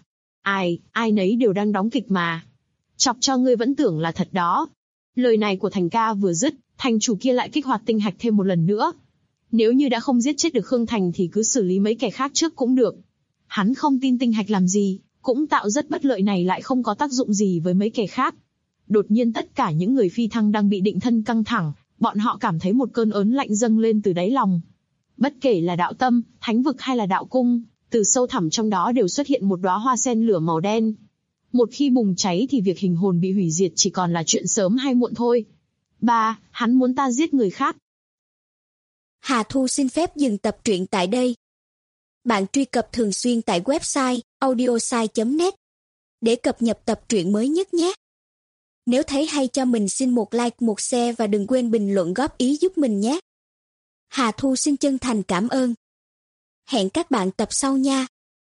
B: Ai nấy đều đang đóng kịch mà. Chọc cho ngươi vẫn tưởng là thật đó. Lời này của Thành ca vừa dứt, thành chủ kia lại kích hoạt tinh hạch thêm một lần nữa. Nếu như đã không giết chết được Khương Thành thì cứ xử lý mấy kẻ khác trước cũng được. Hắn không tin tinh hạch làm gì, cũng tạo rất bất lợi này lại không có tác dụng gì với mấy kẻ khác. Đột nhiên tất cả những người phi thăng đang bị định thân căng thẳng, bọn họ cảm thấy một cơn ớn lạnh dâng lên từ đáy lòng. Bất kể là đạo tâm, thánh vực hay là đạo cung, từ sâu thẳm trong đó đều xuất hiện một đóa hoa sen lửa màu đen. Một khi bùng cháy thì việc hình hồn bị hủy diệt chỉ còn là chuyện sớm hay muộn thôi. 3. Hắn muốn ta giết người khác.
C: Hà Thu xin phép dừng tập truyện tại đây. Bạn truy cập thường xuyên tại website audiosai.net để cập nhật tập truyện mới nhất nhé. Nếu thấy hay cho mình xin một like, một share và đừng quên bình luận góp ý giúp mình nhé. Hà Thu xin chân thành cảm ơn. Hẹn các bạn tập sau nha.